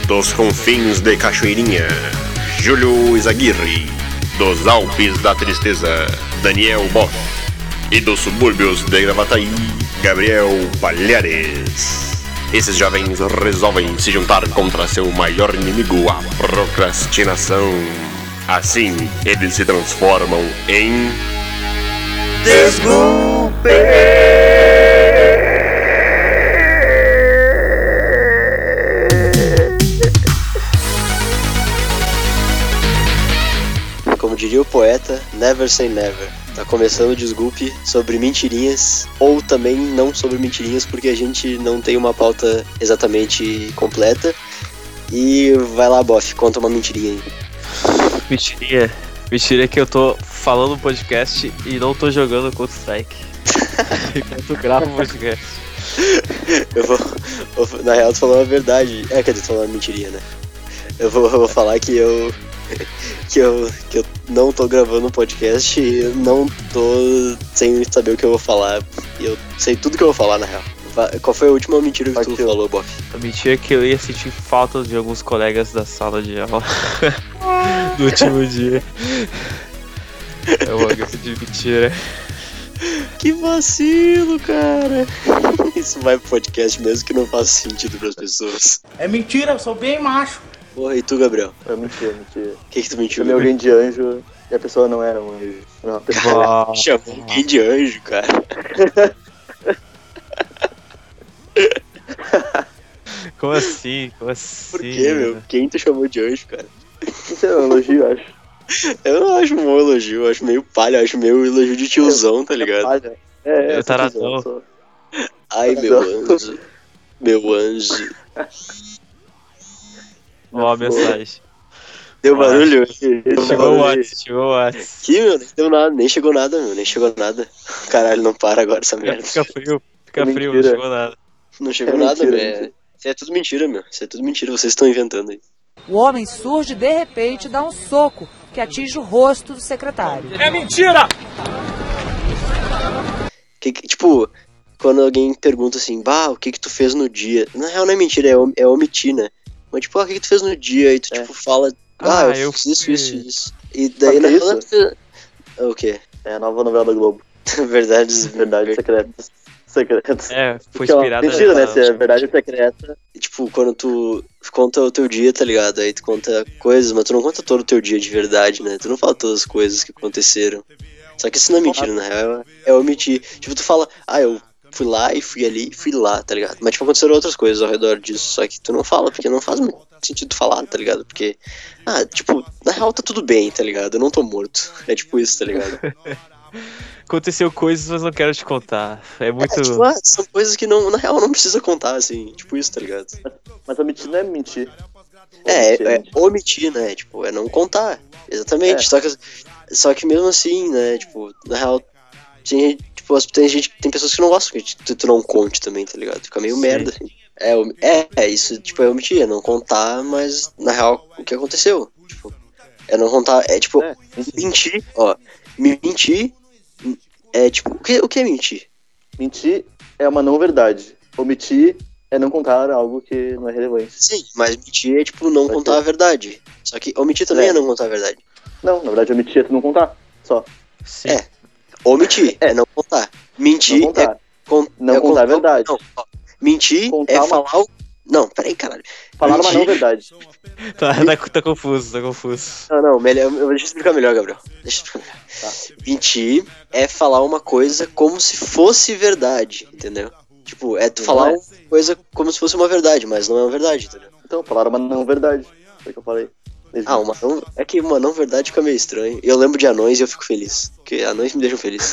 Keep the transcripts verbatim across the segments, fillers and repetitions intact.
Dos confins de Cachoeirinha, Júlio Izaguirre. Dos Alpes da Tristeza, Daniel Boff. E dos subúrbios de Gravataí, Gabriel Palhares. Esses jovens resolvem se juntar contra seu maior inimigo, a procrastinação. Assim, eles se transformam em... Desculpe! Como diria o poeta, never say never. Tá começando o Desculpe sobre mentirinhas, ou também não sobre mentirinhas, porque a gente não tem uma pauta exatamente completa. E vai lá, Boff, conta uma mentirinha aí. Mentirinha? Mentirinha que eu tô falando no podcast e não tô jogando Counter-Strike. Enquanto gravo o podcast. Eu vou, vou... Na real, tu falou a verdade. É, quer dizer, tu falou uma mentirinha, né? Eu vou, eu vou falar que eu... Que eu, que eu não tô gravando um podcast e não tô sem saber o que eu vou falar. E eu sei tudo que eu vou falar, na real. Qual foi a última mentira que tu Aqui. falou, Boff? A mentira é que eu ia sentir falta de alguns colegas da sala de aula no último dia. É uma grande mentira. Que vacilo, cara. Isso vai pro podcast mesmo que não faz sentido pras pessoas. É mentira, eu sou bem macho. Porra, e tu, Gabriel? É mentira, mentira. O que que tu mentiu? Chamei alguém de anjo e a pessoa não era um anjo. Não, a pessoa... Cara, chamou alguém de anjo, cara. Como assim? Como assim? Por que, meu? Quem tu chamou de anjo, cara? Isso é um elogio, eu acho. Eu não acho um bom elogio, eu acho meio palha, eu acho meio elogio de tiozão, tá ligado? É, é, é eu taradão. Sou... Ai, meu anjo. Meu anjo. Ó a mensagem. Deu barulho? Chegou o WhatsApp, chegou o WhatsApp. Que, meu, nem deu nada, nem chegou nada, meu, nem chegou nada. Caralho, não para agora essa merda. Fica frio, fica é frio, não chegou nada. Não chegou é nada, velho. Isso é tudo mentira, meu. Isso é tudo mentira, vocês estão inventando aí. O homem surge de repente e dá um soco que atinge o rosto do secretário. É mentira! Que, que, tipo, quando alguém pergunta assim, bah, o que que tu fez no dia? Na real não é mentira, é, om- é omitir, né? Mas tipo, ah, o que que tu fez no dia? Aí tu é. tipo fala, ah, ah eu, eu fiz isso, isso, isso. E daí na real... O quê? É a nova novela da Globo. Verdades... Verdades secretas. Secretas. É, foi Porque, inspirada... Ó, mentira, né? Se é verdade secreta... Tipo, quando tu conta o teu dia, tá ligado? Aí tu conta coisas, mas tu não conta todo o teu dia de verdade, né? Tu não fala todas as coisas que aconteceram. Só que isso não é mentira, na real, é omitir. Tipo, tu fala, ah, eu fui lá e fui ali e fui lá, tá ligado? Mas tipo, aconteceram outras coisas ao redor disso, só que tu não fala, porque não faz muito sentido falar, tá ligado? Porque, ah, tipo, na real tá tudo bem, tá ligado? Eu não tô morto. É tipo isso, tá ligado? Aconteceu coisas, mas não quero te contar. É muito... É, tipo, ah, são coisas que não, na real não precisa contar, assim, tipo isso, tá ligado? Mas omitir não é mentir. É, omitir, é, é mentir. omitir, né? Tipo, é não contar. Exatamente. É. Só, que, só que mesmo assim, né? Tipo, na real, tem, tipo, tem gente, tem pessoas que não gostam que tu, tu não conte também, tá ligado? Fica meio Sim. merda, assim. É, é, é, isso, tipo, é omitir, é não contar, mas na real, o que aconteceu? Tipo, é não contar, é tipo, é. mentir, ó, mentir é tipo, o que, o que é mentir? Mentir é uma não verdade. Omitir é não contar algo que não é relevante. Sim, mas mentir é tipo não Vai contar ser. a verdade. Só que omitir também é. é não contar a verdade. Não, na verdade omitir é tu não contar, só. Sim. É, omitir é não contar. Mentir não contar. é con- não é contar contar a verdade. Não, ó, mentir contar é uma... falar o... Não, peraí, caralho. Falar mentir... uma não verdade. Tá, tá, tá confuso, tá confuso. Não, não, melhor, deixa eu explicar melhor, Gabriel. Deixa eu explicar melhor. Tá. Mentir é falar uma coisa como se fosse verdade, entendeu? Tipo, é tu falar é. uma coisa como se fosse uma verdade, mas não é uma verdade, entendeu? Então, falar uma não verdade. Foi o que eu falei. Ah, uma não... É que uma não verdade fica meio estranho. Eu lembro de anões e eu fico feliz. Porque anões me deixam feliz.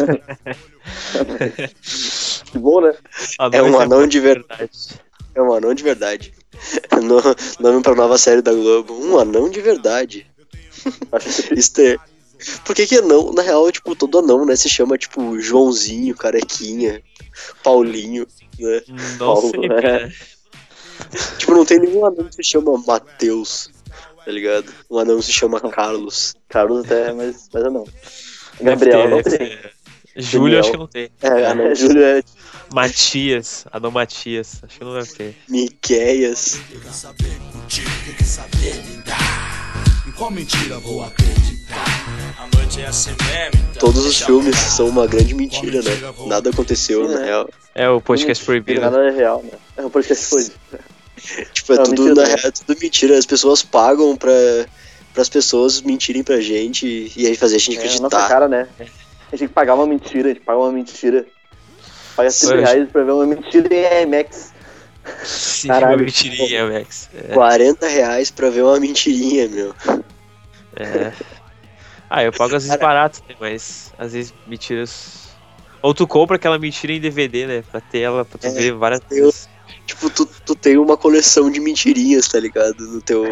Que bom, né? É um anão de verdade. É um anão de verdade. No, nome pra nova série da Globo. Um anão de verdade. Isso é... Por que que anão? Na real, tipo, todo anão, né? Se chama, tipo, Joãozinho, Carequinha, Paulinho, né? Não Paulo, sei, né? Tipo, não tem nenhum anão que se chama Matheus, tá ligado? Um anão se chama Carlos. Carlos até, mas, mas não. Gabriel ter, não tem. Júlio acho que não tem. É, anão, é Júlio é... Matias, anão Matias, acho que não deve ter. Miqueias. mentira, tem que saber lidar. E qual mentira vou acreditar? A noite é assim mesmo, então Todos os deixa filmes rolar. são uma grande mentira, né? Nada aconteceu, na real. É o podcast proibido. Nada é real, né? É um podcast proibido. Tipo, é Não, tudo, mentira, na né? real, é tudo mentira. As pessoas pagam pra, pras pessoas mentirem pra gente e aí fazer a gente É a nossa acreditar. cara, né? A gente tem que pagar uma mentira, a gente paga uma mentira. Paga trinta Hoje. reais pra ver uma mentira em IMAX. Sim, Caralho. uma mentirinha, Max. É. quarenta reais pra ver uma mentirinha, meu. É. Ah, eu pago às vezes barato, né? Mas às vezes mentiras. Ou tu compra aquela mentira em D V D, né? Pra ter ela, pra tu É, ver várias eu- vezes. Tipo, tu, tu tem uma coleção de mentirinhas, tá ligado? No teu.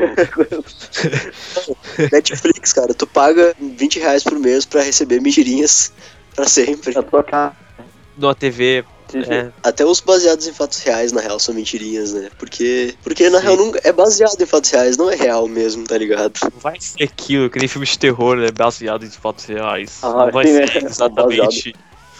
Netflix, cara, tu paga vinte reais por mês pra receber mentirinhas pra sempre. Na tua cara. Numa T V. É, Até os baseados em fatos reais, na real, são mentirinhas, né? Porque, porque na Sim. real, nunca, é baseado em fatos reais, não é real mesmo, tá ligado? não vai ser aquilo, que nem filme de terror, né? Baseado em fatos reais. Ah, não vai sim, ser né? exatamente.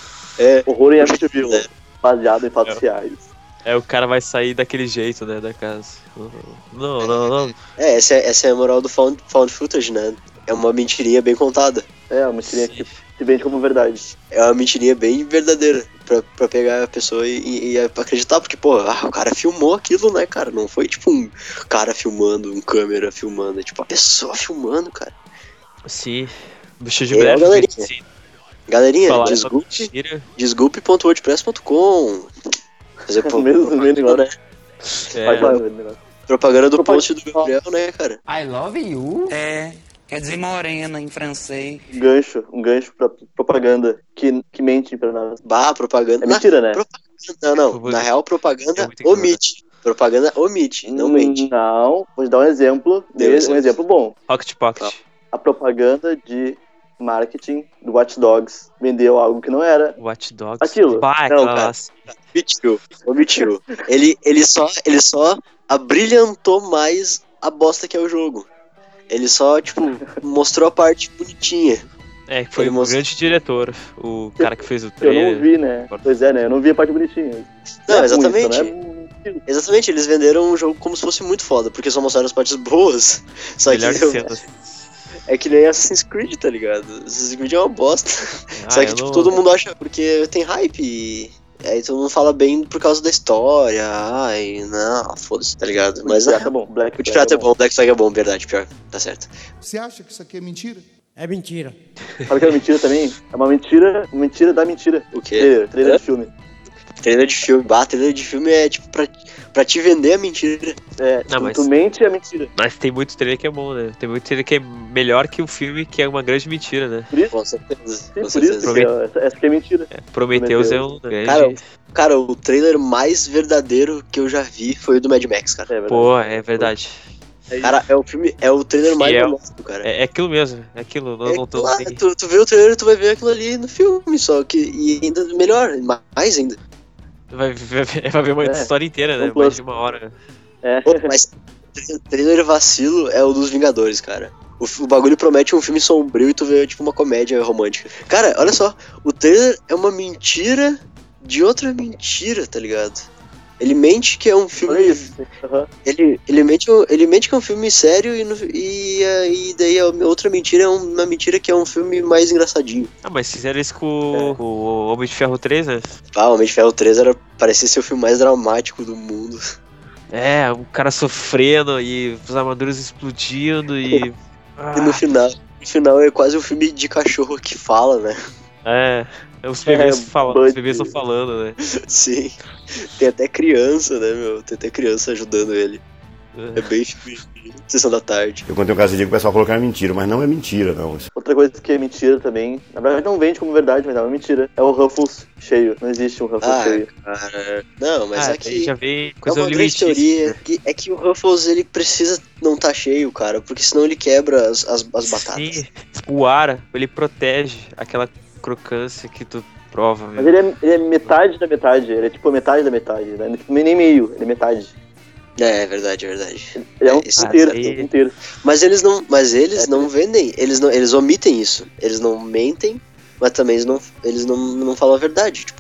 É, Horror em M T V, É. baseado em fatos É. reais. É, o cara vai sair daquele jeito, né? Da casa. Não, não, não. é, essa, é essa é a moral do found, found footage, né? É uma mentirinha bem contada. É, uma mentirinha que se vende como verdade. É uma mentirinha bem verdadeira pra, pra pegar a pessoa e, e- e acreditar, porque, pô, ah, o cara filmou aquilo, né, cara? Não foi tipo um cara filmando, um câmera filmando, é tipo a pessoa filmando, cara. Sim. Bicho de É, breve, galerinha. sim. Galerinha, Falar essa desculpe, mentira. desculpe ponto wordpress ponto com. Fazer pô, Mesmo, mesmo negócio. né? Faz É, lá, o negócio. Propaganda do Propag- post do Gabriel, né, cara? I love you. É, quer dizer morena em francês. Um gancho, um gancho pra propaganda que, que mente pra nós. Bah, propaganda. É mentira, né? Pro- Não, não. Eu vou- Na real, É propaganda muito incrível, omite. Propaganda omite, não mente. Não, vou te dar um exemplo, Dê um um exemplo. exemplo bom. Pocket Pocket. A propaganda de marketing do Watch Dogs vendeu algo que não era. Watch Dogs. Aquilo. Bah, Não, aquela cara. lá. Omitiu, omitiu. Ele, ele, só, ele só abrilhantou mais a bosta que é o jogo. Ele só, tipo, mostrou a parte bonitinha. É, que foi Ele um mostrou- grande diretor. O cara que fez o Eu trailer. não vi, né? Pois é, né? Eu não vi a parte bonitinha. Não, é ruim, exatamente. só não é- Exatamente, eles venderam um jogo como se fosse muito foda, porque só mostraram as partes boas. Só Melhor que cenas. é que nem Assassin's Creed, tá ligado? Assassin's Creed é uma bosta. Ah, Só que, eu tipo, não- todo mundo acha porque tem hype e aí todo mundo fala bem por causa da história. Ai, não, foda-se, tá ligado? Mas Já é, tá bom. Black o de Pirata é Flag bom, Black Flag é bom, verdade, pior, tá certo. Você acha que isso aqui é mentira? É mentira. Sabe que é mentira também? É uma mentira, mentira da mentira. O quê? Trailer, trailer Hã? de filme. Trailer de filme, bah, trailer de filme é tipo pra, pra te vender a mentira. É, Não, tu, mas- tu mente é mentira. Mas tem muito trailer que é bom, né? Tem muito trailer que é melhor que o filme, que é uma grande mentira, né? Por isso, Com certeza, sim, com por certeza. isso que é, essa, essa que é mentira. É, Prometheus é um grande. Cara, Cara, o trailer mais verdadeiro que eu já vi foi o do Mad Max, cara. É verdade. Pô, é verdade. Cara, é o filme, é o trailer mais Fiel. honesto, cara. É, é aquilo mesmo, é aquilo. Não, É, não tô claro, nem- tu, tu vê o trailer, tu vai ver aquilo ali no filme, só que e ainda melhor, mais ainda. Vai, vai, vai ver uma É, história inteira, né? um plus. Mais de uma hora. É. Pô, mas tra- trailer vacilo é o dos Vingadores, cara. O, f- o bagulho promete um filme sombrio e tu vê tipo uma comédia romântica. Cara, olha só, o trailer é uma mentira de outra mentira, tá ligado? Ele mente que é um filme. Olha isso. Aham. Ele, ele, mente, ele mente que é um filme sério e, no- e, eh, e daí a outra mentira é uma mentira que é um filme mais engraçadinho. Ah, mas fizeram isso com, com o Homem de Ferro três, né? Ah, o Homem de Ferro três era, parecia ser o filme mais dramático do mundo. É, o cara sofrendo e os armaduras explodindo e. E no Ah, final, no final é quase um filme de cachorro que fala, né? é, os bebês, É, falam, Bud. os bebês estão falando, né? Sim. Tem até criança, né, meu? Tem até criança ajudando ele. É bem filme de sessão da tarde. Eu contei um caso de dia que o pessoal falou que era mentira, mas não é mentira, não. Outra coisa que é mentira também, na verdade não vende como verdade, mas é uma mentira. É o Ruffles cheio. Não existe um Ruffles Ah, cheio. cara. Não, mas ah, é daí que. já vem É coisa uma grande limitíssima. teoria. Que, é que o Ruffles ele precisa não tá cheio, cara, porque senão ele quebra as, as, as batatas. Sim, o ar, ele protege aquela crocância que tu prova, Mas meu. ele é, ele é metade da metade, ele é tipo metade da metade, né? Tipo, nem meio, ele é metade. É, é verdade, é verdade. Ele é um É, isso inteiro, aí- é um inteiro. Mas eles não, mas eles É. não vendem, eles não, eles omitem isso. Eles não mentem, mas também eles não, eles não, não falam a verdade. Tipo,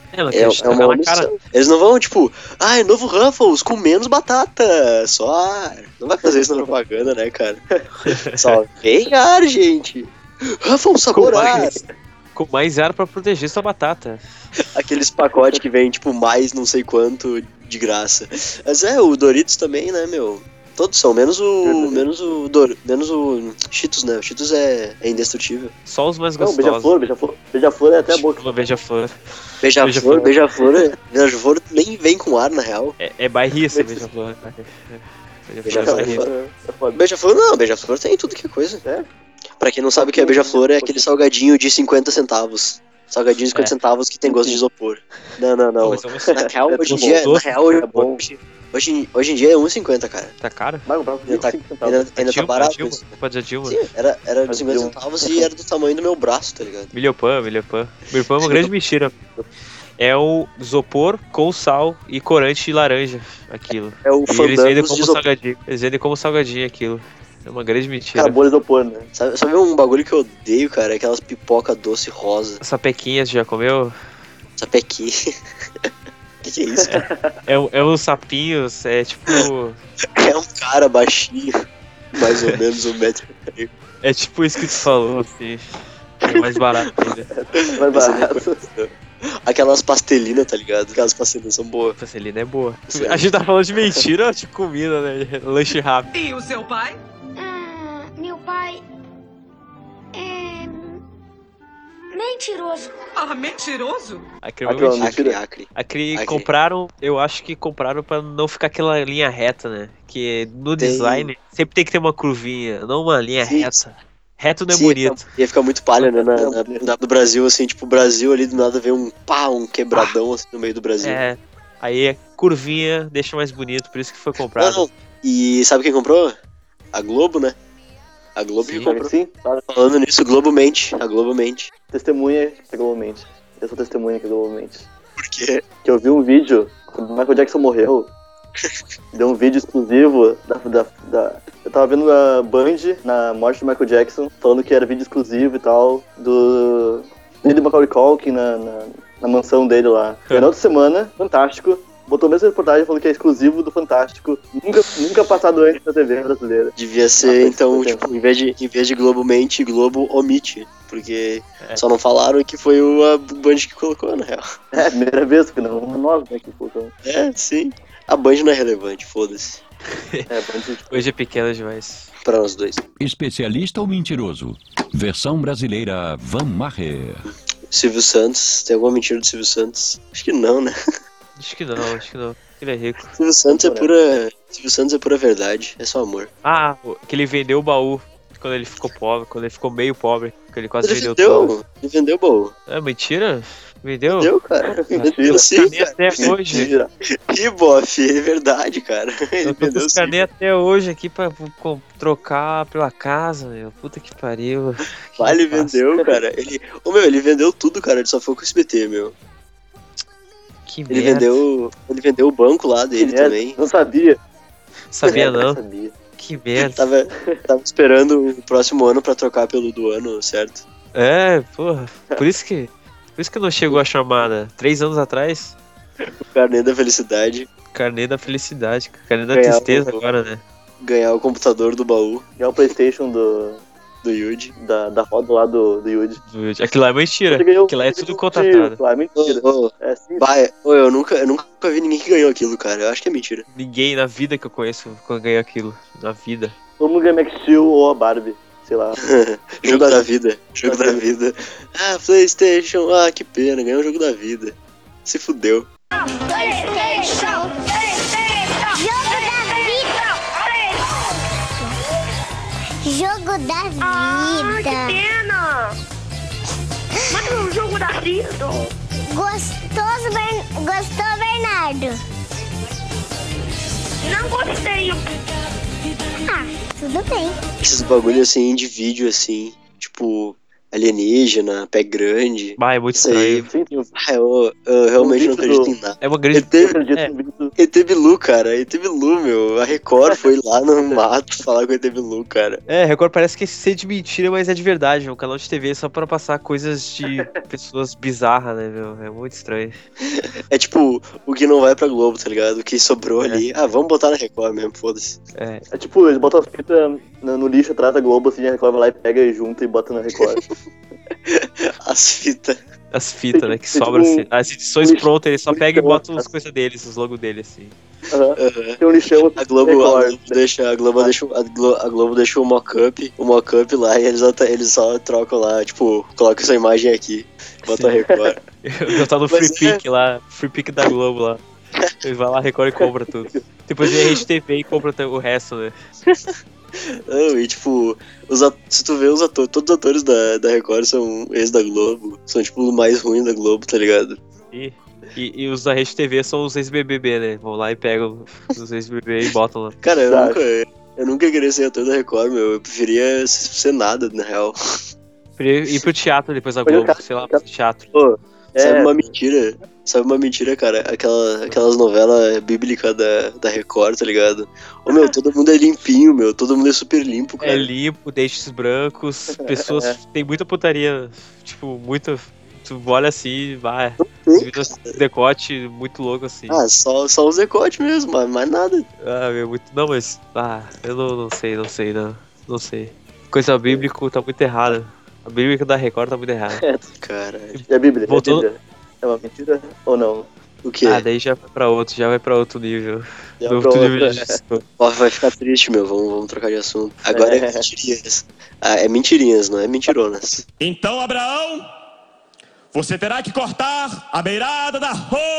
É, não É, quer é tacar uma na cara. omissão. Eles não vão, tipo, ai, novo Ruffles com menos batata. Só ar. Não vai fazer isso na propaganda, né, cara? Só vem ar, gente. Ruffles Com sabor ar. mais, com mais ar pra proteger sua batata. Aqueles pacotes que vem, tipo, mais não sei quanto de graça. Mas é, o Doritos também, né, meu? Todos são, menos o. Menos o. Dor, menos o. Cheetos, né? O Cheetos é, é indestrutível. Só os mais Não, gostosos. beija-flor, beija-flor. Beija-flor é até a boca. Uma beija-flor. Beija-flor, beija-flor. é- Beija-flor nem vem com ar, na real. É, é bairrista, beija-flor. Beija-flor é Beija-flor. bairrista. É foda. Beija-flor não, beija-flor tem tudo que é coisa. É? Pra quem não sabe o que é beija-flor, é aquele salgadinho de cinquenta centavos. Salgadinho de cinquenta É. centavos que tem gosto de isopor. Não, não, não. Mas vamos- Na real, É hoje em bom. dia, na Doce real, é bom. hoje, hoje, hoje em dia é um e cinquenta, cara. Tá caro? Vai comprar Ainda tá, vinte e cinco centavos. ainda, ainda tá Dilma, barato. Dilma, isso. pode a Dilma. Sim, era, era Mas cinquenta Dilma. centavos e era do tamanho do meu braço, tá ligado? Milhopan, milhopan. Milhopan é uma grande mentira. É o isopor com sal e corante de laranja, aquilo. É o E eles vendem Fandangos de como isopor. salgadinho. Eles vendem como salgadinho aquilo. É uma grande mentira. Cara, bolha isopor, né? Sabe, sabe um bagulho que eu odeio, cara? Aquelas pipoca doce rosa. Sapequinhas, já comeu? Sapequinha. Que que é isso, cara? É, um- é uns sapinhos, é tipo. É um cara baixinho. Mais ou menos um metro e meio. É tipo isso que tu falou, assim. É mais barato ainda. Vai Essa barato. Aquelas pastelinas, tá ligado? Aquelas pastelinas são boas. A Celina é boa. Sim. A gente tá falando de mentira ou de comida, né? Lanche rápido. E o seu pai? Ah, meu pai é mentiroso. Ah, mentiroso? Aqui é uma Aqui, ó, mentira. Acre, Mentira. acre. Aqui Aqui. compraram, eu acho que compraram pra não ficar aquela linha reta, né? Que no Tem- design sempre tem que ter uma curvinha, não uma linha Sim. reta. Reto não é Sim, bonito. Ia ficar muito palha, né? Na, na- na- no Brasil, assim, tipo, o Brasil ali do nada vê um pá, um quebradão assim no meio do Brasil. É. Aí é curvinha, deixa mais bonito, por isso que foi comprado. Não, não. E sabe quem comprou? A Globo, né? A Globo Sim. que comprou. Sim, claro. Falando nisso, Globo mente. A Globo mente. Testemunha que a Globo mente. Eu sou testemunha que a Globo mente. Porque Que eu vi um vídeo quando o Michael Jackson morreu. Deu um vídeo exclusivo da, da, da- eu tava vendo a Band na morte do Michael Jackson, falando que era vídeo exclusivo e tal, do dele Macaulay Culkin na, na, na mansão dele lá. E na outra semana, Fantástico, botou a mesma reportagem falando que é exclusivo do Fantástico, nunca, nunca passado antes na T V brasileira. devia ser, Ah, então, pois é. tipo, em vez, de, em vez de Globo mente, Globo omite. Porque É. só não falaram que foi o a Band que colocou, na real. É, a primeira vez, porque não nós, né, que colocamos. É, sim. A Band não é relevante, foda-se. É, Band. Hoje é pequena demais. Pra nós dois. Especialista ou mentiroso? Versão brasileira Van Maher. Silvio Santos, tem alguma mentira do Silvio Santos? Acho que não, né? Acho que não, acho que não. Ele é rico. Silvio Santos é pura. Silvio Santos é pura verdade, é só amor. Ah, o- que ele vendeu o baú quando ele ficou pobre, quando ele ficou meio pobre, que ele quase Ele vendeu vendeu, tudo. ele vendeu, bom. É mentira? Vendeu? Vendeu, cara. Vendeu Mentira. sim, Carnê cara. até hoje. Mentira. Ih, bofe, é verdade, cara. Ele Eu tô com vendeu os sim. carnê até hoje aqui pra com- trocar pela casa, meu. Puta que pariu. Que Vale, fácil. vendeu, cara. Ele, ô, meu, ele vendeu tudo, cara. Ele só foi com o S B T, meu. Que Ele merda. vendeu, ele vendeu o banco lá dele Que merda, também. Não sabia. Sabia Não não? sabia. Que merda. Tava, tava esperando o próximo ano pra trocar pelo do ano, certo? É, porra. Por isso que. Por isso que não chegou a chamada. Três anos atrás, O carnê da felicidade, carnê da felicidade. Carnê da Ganhar tristeza o- agora, né? ganhar o computador do baú É o Playstation do, do Yuji. da, da roda lá do, do Yuji. Do- Aquilo lá é mentira. Ele ganhou- Aquilo lá é ele tudo ganhou um contratado. tiro, lá, é mentira. Ô, ô, É sim. vai, ô, eu nunca, eu nunca vi ninguém que ganhou aquilo, cara. Eu acho que é mentira. Ninguém na vida que eu conheço ganhou aquilo. Na vida. Todo mundo ganha Max Steel ou a Barbie. Sei lá. Jogo da vida. Jogo da vida. Ah, PlayStation. Ah, que pena. Ganhou o jogo da vida. Se fudeu. PlayStation, PlayStation, jogo da vida. Jogo da vida. Ah, que pena. Mas é o jogo da vida. Gostoso, Bern... Gostou, Bernardo? Não gostei. Ah, tudo bem. Esses bagulho assim de vídeo assim. Tipo, alienígena, pé grande. Bah, é muito Isso aí. estranho. Sim, tem um Ah, eu, eu realmente não vídeo acredito do- em nada. É uma grande. E teve, acredito É. no vídeo. E T Bilu, cara. E T Bilu, meu. A Record foi lá no mato falar com o E T Bilu, cara. É, Record parece que é de mentira, mas é de verdade. É um canal de T V só pra passar coisas de pessoas bizarras, né, meu? É muito estranho. É tipo o que não vai pra Globo, tá ligado? O que sobrou É. ali. Ah, vamos botar na Record mesmo, foda-se. É. É tipo, eles botam as fitas no, no lixo atrás da Globo, assim, a Record vai lá e pega e junta e bota na Record. As fitas. As fitas, né? Que Tem tipo sobra um- assim. As edições um prontas, eles só um pegam e lixão, botam as assim. coisas deles, os logos deles, assim. Aham. Aham. Tem um lixão A Globo, a Record. Globo deixa, a Globo deixa, a Globo, a Globo deixa o mock-up, o mock-up lá e eles, até- eles só trocam lá, tipo, coloca essa imagem aqui, bota a Sim. Record. Eu tá no Mas Free é. Pick lá, Free Pick da Globo lá. Ele vai lá, recorre e compra tudo. Depois vem a Rede T V e compra o resto, né? Não, e tipo, os at- se tu vê os atores, todos os atores da, da Record são ex da Globo, são tipo o mais ruim da Globo, tá ligado? E, e, e os da Rede T V são os ex-B B B, né? Vão lá e pegam os ex-B B B e botam lá. Cara, eu Exato. nunca, eu nunca queria ser ator da Record, meu, eu preferia ser nada, na real. Podia ir pro teatro depois da Mas o Globo, cara- sei lá, pro teatro. Pô, sabe É, uma mentira? Sabe uma mentira, cara? Aquela, aquelas novelas bíblicas da, da Record, tá ligado? Ô, meu, todo mundo é limpinho, meu. Todo mundo é super limpo, cara. É limpo, dentes brancos, pessoas. Tem muita putaria. Tipo, muita. Tu olha assim, vai. Decote muito louco assim. Ah, só, só os decotes mesmo, mas mais nada. Ah, meu, muito. Não, mas. Ah, eu não, não sei, não sei, não. Não sei. Coisa bíblica tá muito errada. A bíblica da Record tá muito errada. Caralho. E a Bíblia? Voltou- E a Bíblia? É uma mentira ou não? O quê? Ah, daí já vai pra outro, já vai pra outro nível. Já Do pra outro outra. nível de discussão. Ó, vai ficar triste, meu. Vamos, vamos trocar de assunto. Agora é É. mentirinhas. Ah, é mentirinhas, não é mentironas. Então, Abraão, você terá que cortar a beirada da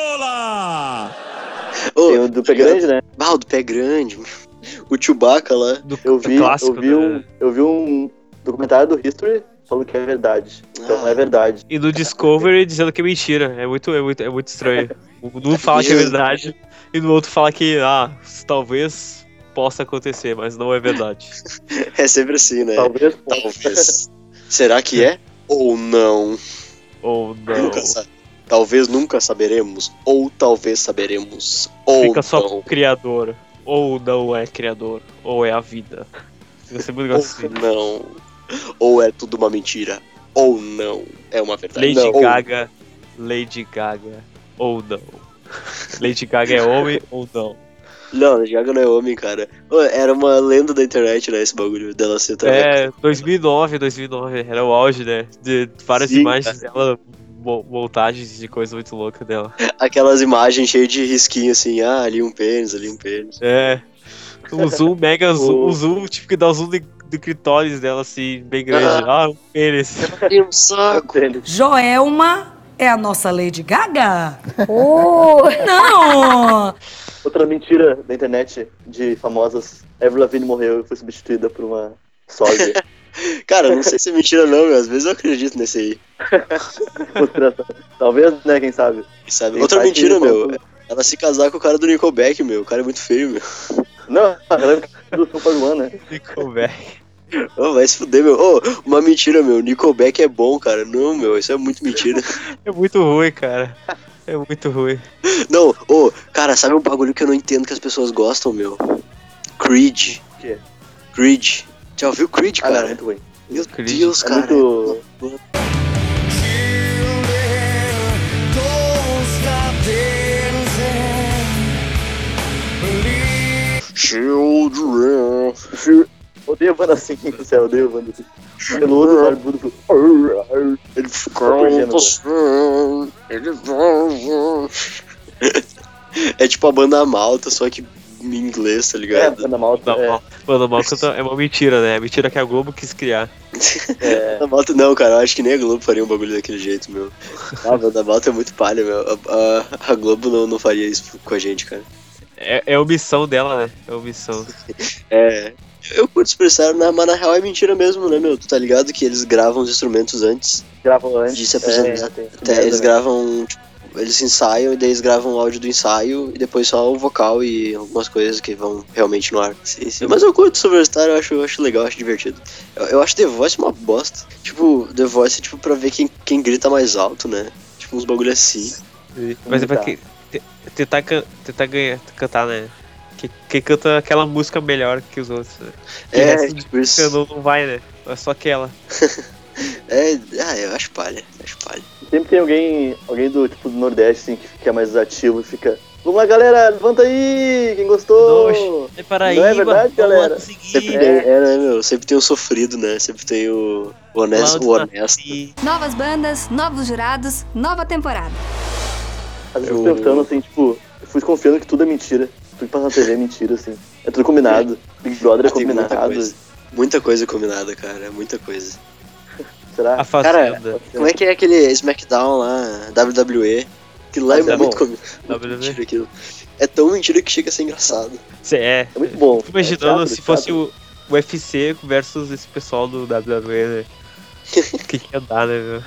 rola. Ô, Tem o do pé grande, né? Ah, o do pé grande. O Chewbacca lá. Do Eu vi, clássico, eu vi um, né? eu vi um documentário do History falando que é verdade. Então é verdade. E do Discovery dizendo que é mentira. É muito, é muito, é muito estranho. Um fala que é verdade e no outro fala que, ah, talvez possa acontecer, mas não é verdade. É sempre assim, né? Talvez. Talvez. Será que é? Ou não? Ou não. Nunca sa- Talvez nunca saberemos. Ou talvez saberemos. Ou Fica só com não. o criador. Ou não é criador. Ou é a vida. Fica sempre um Ou negócio assim. não. Ou é tudo uma mentira. Ou não. É uma verdade. Lady Não. Ou- Gaga. Lady Gaga. Ou não. Lady Gaga é homem ou não. Não, Lady Gaga não é homem, cara. Ô, era uma lenda da internet, né? Esse bagulho dela ser traveca. É, dois mil e nove, dois mil e nove. Era o auge, né? De várias Sim, imagens dela. mo- Montagens de coisa muito louca dela. Aquelas imagens cheias de risquinho assim. Ah, ali um pênis, ali um pênis. É. Um zoom, mega zoom, O- um zoom, tipo que dá o zoom de- do clitóris dela, assim, bem grande. Ah, um pênis. Tem um saco. Joelma é a nossa Lady Gaga? Oh, não! Outra mentira da internet de famosas. Avril Lavigne morreu e foi substituída por uma sósia. Cara, não sei se é mentira não, meu. Às vezes eu acredito nesse aí. Conspiração. Talvez, né? Quem sabe? Sabe? Tem Outra site mentira, que meu. fala- Ela se casar com o cara do Nickelback, meu. O cara é muito feio, meu. Não, ela é do Super One, né? Nickelback. Ô, vai se fuder, meu. Ô, uma mentira, meu. Nickelback é bom, cara. Não, meu. Isso é muito mentira. É muito ruim, cara. É muito ruim. Não, ô, cara, sabe um bagulho que eu não entendo que as pessoas gostam, meu? Creed. O quê? Creed. Já ouviu Creed, Ah, não, é cara? muito ruim. Meu Creed. Deus, É cara. muito. Children. Odeio banda assim, do céu, odeio banda assim. Peludo, barbudo. Ele ficou Super gênero. passando, ele vai. É tipo a banda malta, só que em inglês, tá É, ligado? banda malta. Não, É, mal. Mano, mal que eu tô- é uma mentira, né? É mentira que a Globo quis criar. é. Banda malta, não, cara, eu acho que nem a Globo faria um bagulho daquele jeito, meu. Ah, a banda malta é muito palha, meu. A, a- a Globo não, não faria isso com a gente, cara. É, é omissão dela, né? É omissão. É. Eu curto expressar, na- mas na real é mentira mesmo, né, meu? Tu tá ligado que eles gravam os instrumentos antes? Gravam antes. De se apresentar. É, tem- Até eles né? gravam, tipo, eles ensaiam e daí eles gravam o áudio do ensaio e depois só o vocal e algumas coisas que vão realmente no ar. Sim, sim. Mas eu curto Superstar, eu acho, eu acho legal, eu acho divertido. Eu, eu acho The Voice uma bosta. Tipo, The Voice é tipo pra ver quem, quem grita mais alto, né? Tipo, uns bagulho assim. Mas é pra que, te- tentar, can- tentar ganhar, cantar, né? Que, que canta aquela música melhor que os outros, né? Que É, o resto de tipo isso. música não, não vai, né? É só aquela. É, ah, eu acho palha, eu acho palha. Sempre tem alguém, alguém do tipo do Nordeste, assim, que fica mais ativo e fica. Vamos lá, galera, levanta aí! Quem gostou? Oxe, é Paraíba, Não é verdade, vamos lá galera? conseguir. Sempre tem, é, né, meu? Sempre tem o sofrido, né? Sempre tem o, o honesto. O honesto. Novas bandas, novos jurados, nova temporada. Às vezes eu Eu- fico pensando assim, tipo, eu fui desconfiando que tudo é mentira. Tudo que passa na T V é mentira, assim. É tudo combinado. Big Brother é Ah, tem muita combinado. coisa. Muita coisa combinada, cara. Muita coisa. Será? A Fazenda. Como é que é aquele SmackDown lá, W W E? Que lá é Mas é muito bom. combinado. W W E. Mentira aquilo. É tão mentira que chega a ser engraçado. Cê é. É muito bom. Fico imaginando É teatro, se fosse teatro. o U F C versus esse pessoal do W W E, né? O que que ia dar, né, meu?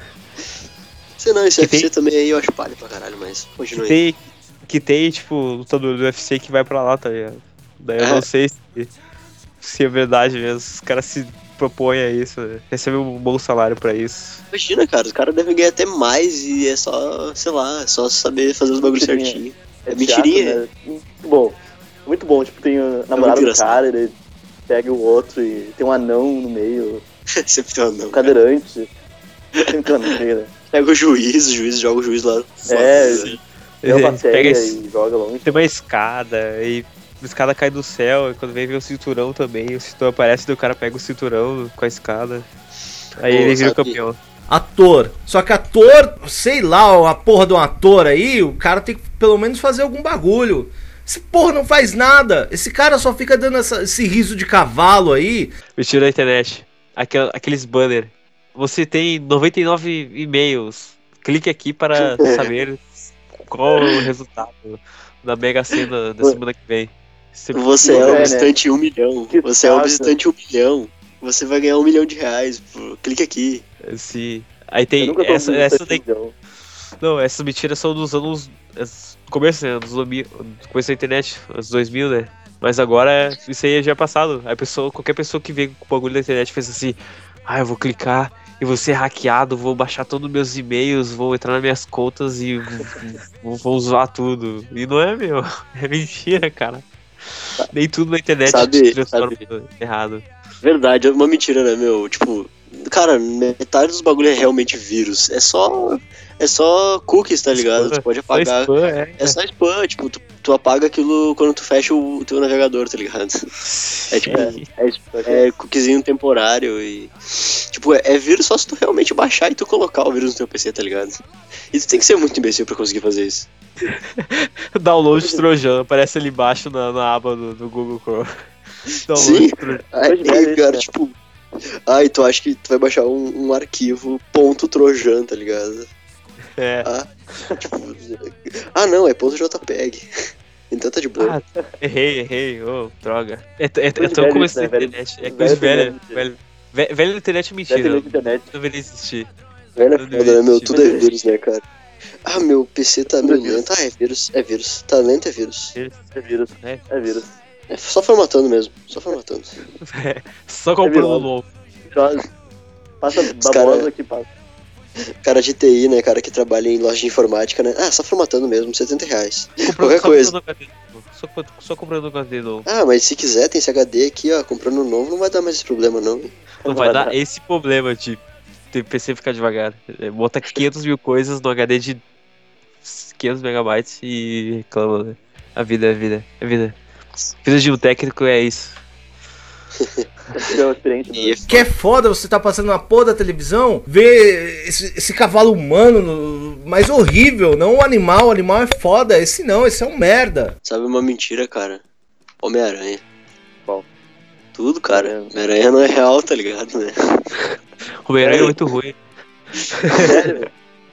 Sei não, esse Que U F C tem- também aí eu acho palha pra caralho, mas Que continua aí. tem, que tem, tipo, lutador do U F C que vai pra lá, tá ligado? Daí eu É. não sei se, se é verdade mesmo. Os caras se propõem a isso, né? Recebem um bom salário pra isso. Imagina, cara, os caras devem ganhar até mais e é só, sei lá, é só saber fazer os bagulhos Mentirinha. certinho. É, É mentirinha, teatro, né? Muito bom. Muito bom. Tipo, tem o namorado muito do engraçado. cara, ele pega o outro e tem um anão no meio, Sempre tem um anão. um cadeirante. Sempre tem um anão, né? Pega o juiz, o juiz joga o juiz lá. É, Sim. tem uma Pega bateria esse- e joga longe. Tem uma escada e a escada cai do céu e quando vem vem o cinturão também, o cinturão aparece e o cara pega o cinturão com a escada. Aí Pô, ele vira o sabe- campeão. Ator. Só que ator, sei lá, a porra de um ator aí, o cara tem que pelo menos fazer algum bagulho. Esse porra não faz nada. Esse cara só fica dando essa- esse riso de cavalo aí. Mentira da internet. Aquel, aqueles banner. Você tem noventa e nove e-mails. Clique aqui para saber qual o resultado da Mega Sena da semana que vem. Você, Você é É, o né? visitante um milhão. Que Você é o chato. visitante um milhão. Você vai ganhar um milhão de reais. Pô. Clique aqui. Sim. Aí Eu tem nunca tô essa, ouvindo essa essa daí. opinião. Não, essas mentiras são dos anos. es- Começo, né? Dos dois mil, começo da internet, anos dois mil, né? Mas agora isso aí já é passado. A pessoa, qualquer pessoa que vê com o bagulho da internet pensa assim: ah, eu vou clicar e vou ser hackeado, vou baixar todos os meus e-mails, vou entrar nas minhas contas e vou, vou zoar tudo. E não é, meu. É mentira, cara. Nem tudo na internet Sabe- se transforma sabe- errado. Verdade, é uma mentira, né, meu? Tipo, cara, metade dos bagulho é realmente vírus. É só. É só cookies, tá ligado? Spam, Tu pode só apagar. spam, é. É só spam, tipo, tu, tu apaga aquilo quando tu fecha o teu navegador, tá ligado? É tipo, é, é cookiezinho temporário e. Tipo, é, é vírus só se tu realmente baixar e tu colocar o vírus no teu P C, tá ligado? E tu tem que ser muito imbecil pra conseguir fazer isso. Download de Trojan, aparece ali embaixo na, na aba do, do Google Chrome. Download Sim. de Trojan. Aí, Pode ver aí, isso, cara, né? tipo. Ai, tu acha que tu vai baixar um, um arquivo ponto trojan, tá ligado? É. Ah, tipo, ah não, é ponto .jpeg. Então tá de boa. Ah, errei, errei, ô, droga. É, é, é Coisa tão velha começo isso, né, da velho? internet. É Velho coisa tem velha. mesmo, Velho, Ve- velho da internet é Deve mentira. ter na internet. Não deveria existir. Velho é não foda, né, meu? existe. Tudo é vírus, né, cara? Ah, meu P C tá Tudo meio é vírus. lento. Ah, é vírus, é vírus. Tá lento, é vírus. É vírus. É. É vírus. É só formatando mesmo, só formatando. Só comprando virado. novo. Só- Passa babosa cara- que passa. Cara de T I, né, cara que trabalha em loja de informática, né? Ah, só formatando mesmo, setenta reais. Comprando, Qualquer só coisa. comprando H D novo. Só, co- só comprando H D novo. Ah, mas se quiser, tem esse H D aqui, ó, comprando novo, não vai dar mais esse problema, não. Não vai dar esse problema de ter P C ficar devagar. É, bota quinhentas mil coisas no H D de quinhentos megabytes e reclama, né? A vida é vida, é vida. Vida de um técnico é isso. É experiente, E é Que é foda você tá passando na porra da televisão, ver esse, esse cavalo humano, no- mas horrível, não o animal. O animal é foda, esse não, esse é um merda. Sabe uma mentira, cara? Homem-Aranha. Qual? Tudo, cara. Homem-Aranha não é real, tá ligado, né? O Homem-Aranha é muito ruim. Sério?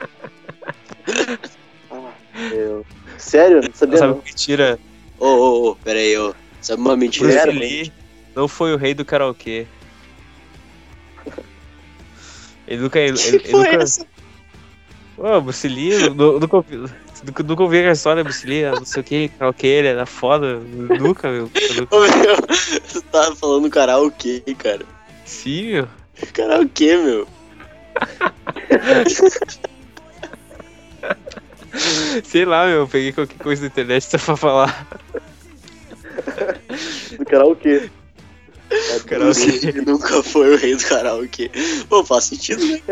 Ah, meu. Sério? Não sabia Sabe não. que mentira? Ô, ô, ô, pera aí, ô. Sabe uma mentira? Bruce Era, Lee não foi o rei do karaokê. Ele nunca. Ele, ele Que porra é nunca essa? Ô, Bruce Lee, eu nu- nunca ouvi, nunca, nunca ouvi a história do Bruce Lee, não sei o que, karaokê, ele era foda, nunca, meu. Ô, meu, tu tava falando karaokê, cara. Sim, meu. Karaokê, meu. Sei lá, meu, eu peguei qualquer coisa na internet só pra falar. Do karaokê. Karaokê. Ele nunca foi o rei do karaokê. Pô, faz sentido, né?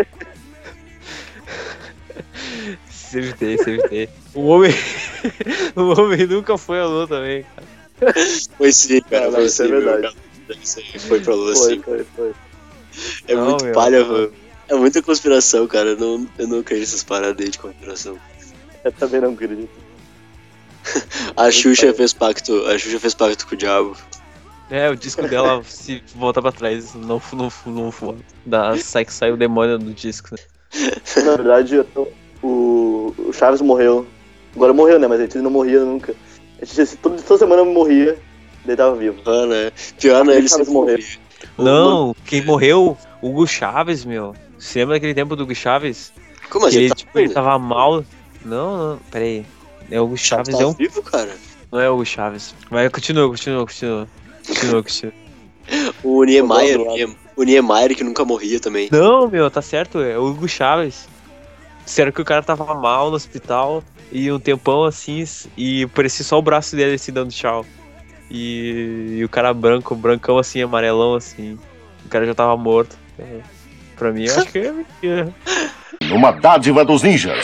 Sempre tem, sempre tem. O homem. O homem nunca foi à lua também, cara. Foi sim, cara. Não, Foi isso é sim, meu, verdade. cara. Isso aí foi pra lua, Foi, sim. foi, foi. É Não, muito meu, palha, não. mano. É muita conspiração, cara. Eu não, eu não acredito nessas paradas aí de conspiração. Eu também não acredito. A Xuxa fez pacto. A Xuxa fez pacto com o diabo. É, o disco dela se voltar pra trás, não, não, não, não dá, sai que sai o demônio do disco, né? Na verdade, eu tô- o, o Chaves morreu. Agora morreu, né? Mas a gente não morria nunca. A gente, toda, toda semana morria, daí tava vivo. Ah, né? Pior, né? Ele Ele sempre morreu. morria. Não, quem morreu? Hugo Chaves, meu. Você lembra daquele tempo do Hugo Chaves? Como que assim? ele, Tá tipo, ele ainda? tava mal. Não, não, peraí. É o Hugo Chaves, Tá é um... vivo, cara? Não é o Hugo Chaves. Vai, continua, continua, continua. Continua, continua. O Niemeyer, Tô do o Nie- o Niemeyer que nunca morria também. Não, meu, tá certo, é o Hugo Chaves. Disseram que o cara tava mal no hospital e um tempão assim, e parecia só o braço dele assim dando tchau. E, e o cara branco, brancão assim, amarelão assim. O cara já tava morto. É, pra mim, eu acho que é mentira. Uma dádiva dos ninjas.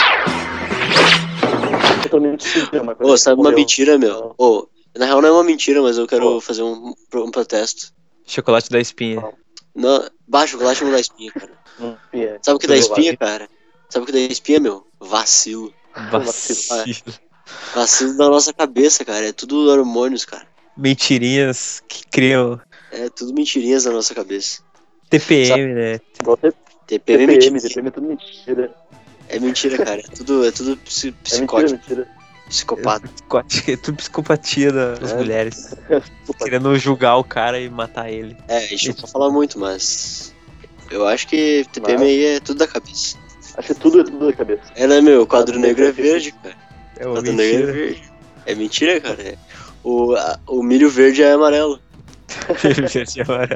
Totalmente mentira, uma coisa Ô, que sabe uma morreu. mentira, meu? Ô, na real não é uma mentira, mas eu quero fazer um, um protesto. Chocolate da espinha. Não, bah, chocolate não dá espinha, cara. Hum, é. Sabe o que dá Chocolate. espinha, cara? Sabe o que dá espinha, meu? Vacilo. Vacilo. Vacilo da nossa cabeça, cara. É tudo hormônios, cara. Mentirinhas que criam É tudo mentirinhas da nossa cabeça. T P M, né? Igual T- T P M é T P M, mentira. T P M é tudo mentira. É mentira, cara. É tudo, é tudo psi- É mentira, psicótico, mentira. psicopata. Psicótica, é tudo psicopatia da- das É. mulheres. Querendo julgar o cara e matar ele. É, a gente não pode falar muito, mas... Eu acho que T P M aí é tudo da cabeça. Acho que tudo é tudo da cabeça. É, né, meu? O quadro negro é verde, cara. É O uma quadro negro é mentira. verde. É mentira, cara. É. O, a- o milho verde é amarelo. Verde e amarelo.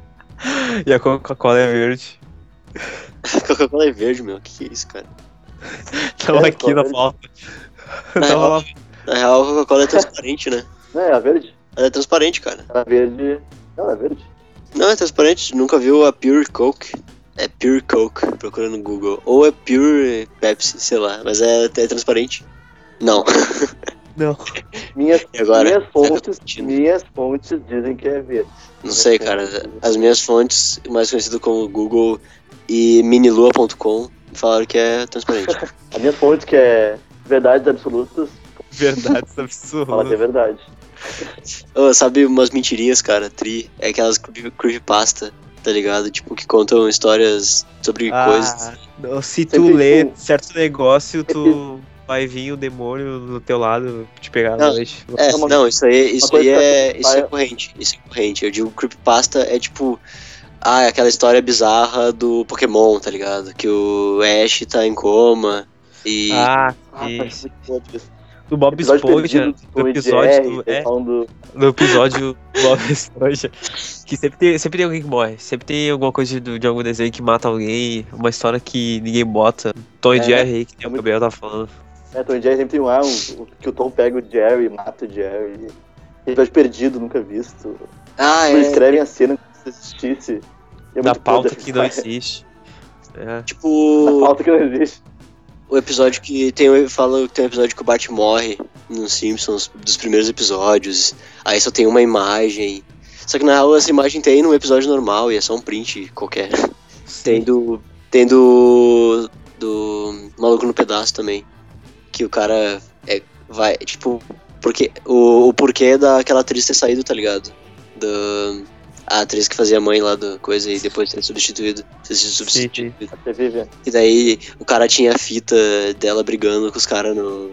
E a Coca-Cola é verde. Coca-Cola é verde, meu. Que que é isso, cara? Tava É, aqui na verde. pauta. Na Tava real, lá. na real, a Coca-Cola é transparente, né? Não, é a verde? Ela é transparente, cara. A verde. Não, é verde. Não, é transparente. Nunca viu a Pure Coke? É Pure Coke, procura no Google. Ou é Pure Pepsi, sei lá. Mas é, é transparente. Não. Não. Minhas, E agora? minhas fontes, Repetindo. minhas fontes dizem que é verde. Não sei, cara. As minhas fontes, mais conhecidas como Google e minilua ponto com, falaram que é transparente. A minha fonte, que é verdades absolutas, Verdade, fala que é absurdo. verdade. Ô, sabe umas mentirinhas, cara? Tri. É aquelas creepy- creepypasta, tá ligado? Tipo, que contam histórias sobre coisas. Ah, não, se tu Sempre lê com- certo negócio, tu vai vir o demônio no teu lado te pegar à Não, noite. É, uma- não, isso aí, isso coisa aí é, que isso é vai- corrente, isso é corrente. Eu digo creepypasta é tipo, ah, é aquela história bizarra do Pokémon, tá ligado? Que o Ash tá em coma e... Ah, Ah, e faz muito tempo isso. do Bob Episódio Esponja, perdido do Tom e episódio Jerry, do, é, falando- no episódio do Bob Esponja, que sempre tem, sempre tem alguém que morre, sempre tem alguma coisa de, de algum desenho que mata alguém, uma história que ninguém bota. Tom e É, Jerry aí, que é o muito- Gabriel tá falando. É, Tom e Jerry sempre tem um ar, um, um- que o Tom pega o Jerry, mata o Jerry. Episódio perdido, nunca visto. Ah, Eles é, escrevem a cena como se existisse. E é Da muito pauta podre. que não existe. É. Da tipo, pauta que não existe. o episódio que tem, o- fala que tem um episódio que o Bart morre nos Simpsons, dos primeiros episódios, aí só tem uma imagem. Só que na real essa imagem tem num episódio normal e é só um print qualquer. Tem do. Tem do. Do Maluco no Pedaço também. Que o cara é, vai, tipo, porque, o, o porquê daquela atriz ter saído, tá ligado? Do, a atriz que fazia a mãe lá da coisa e depois ter substituído. Ter sido substituído. A T V, velho. E daí o cara tinha a fita dela brigando com os caras no,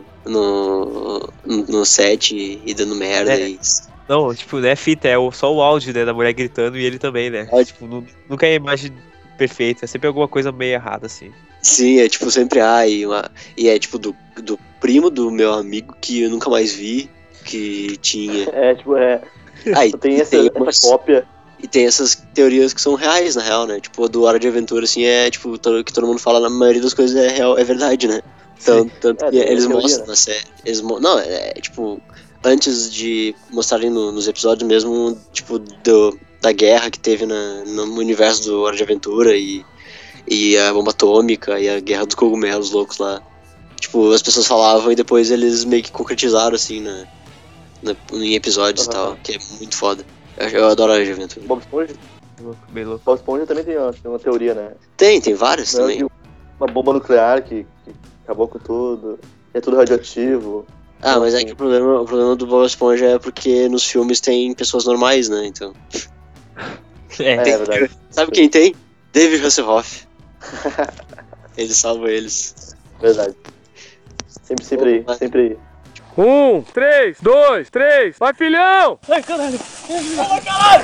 no, no, no set e, e dando merda. É. E, Não, tipo, não é fita, é o- só o áudio, né, da mulher gritando e ele também, né? Áudio. Tipo, nu- nunca é a imagem perfeita, é sempre alguma coisa meio errada, assim. Sim, é tipo sempre ah, e, uma, e é tipo do, do primo do meu amigo que eu nunca mais vi, que tinha. É, tipo, é. Aí Tem essa, tem essa umas- cópia. E tem essas teorias que são reais, na real, né? Tipo, a do Hora de Aventura, assim, é tipo, todo, que todo mundo fala, na maioria das coisas é real, é verdade, né? Tanto, tanto É, que tem eles teoria, mostram né? na série. Eles, mo- não, é, é, tipo, antes de mostrarem no- nos episódios mesmo, tipo, do, da guerra que teve na, no universo do Hora de Aventura e, e a bomba atômica e a guerra dos cogumelos loucos lá. Tipo, as pessoas falavam e depois eles meio que concretizaram, assim, na, na- em episódios e Aham. tal, que é muito foda. Eu, eu adoro Hora de Aventura. Bob Esponja, Bem louco. Bob Esponja também tem uma, tem uma teoria, né? Tem, tem várias Não, também. de uma bomba nuclear que, que acabou com tudo. É tudo radioativo. Ah, mas é que o problema, o problema do Bob Esponja é porque nos filmes tem pessoas normais, né? Então. É, É, Tem- verdade. Sabe quem tem? David Hasselhoff. Ele salva eles. Verdade. Sempre, sempre aí, Opa. sempre aí. Um, três, dois, três, vai filhão! Ai, caralho! Ai, caralho!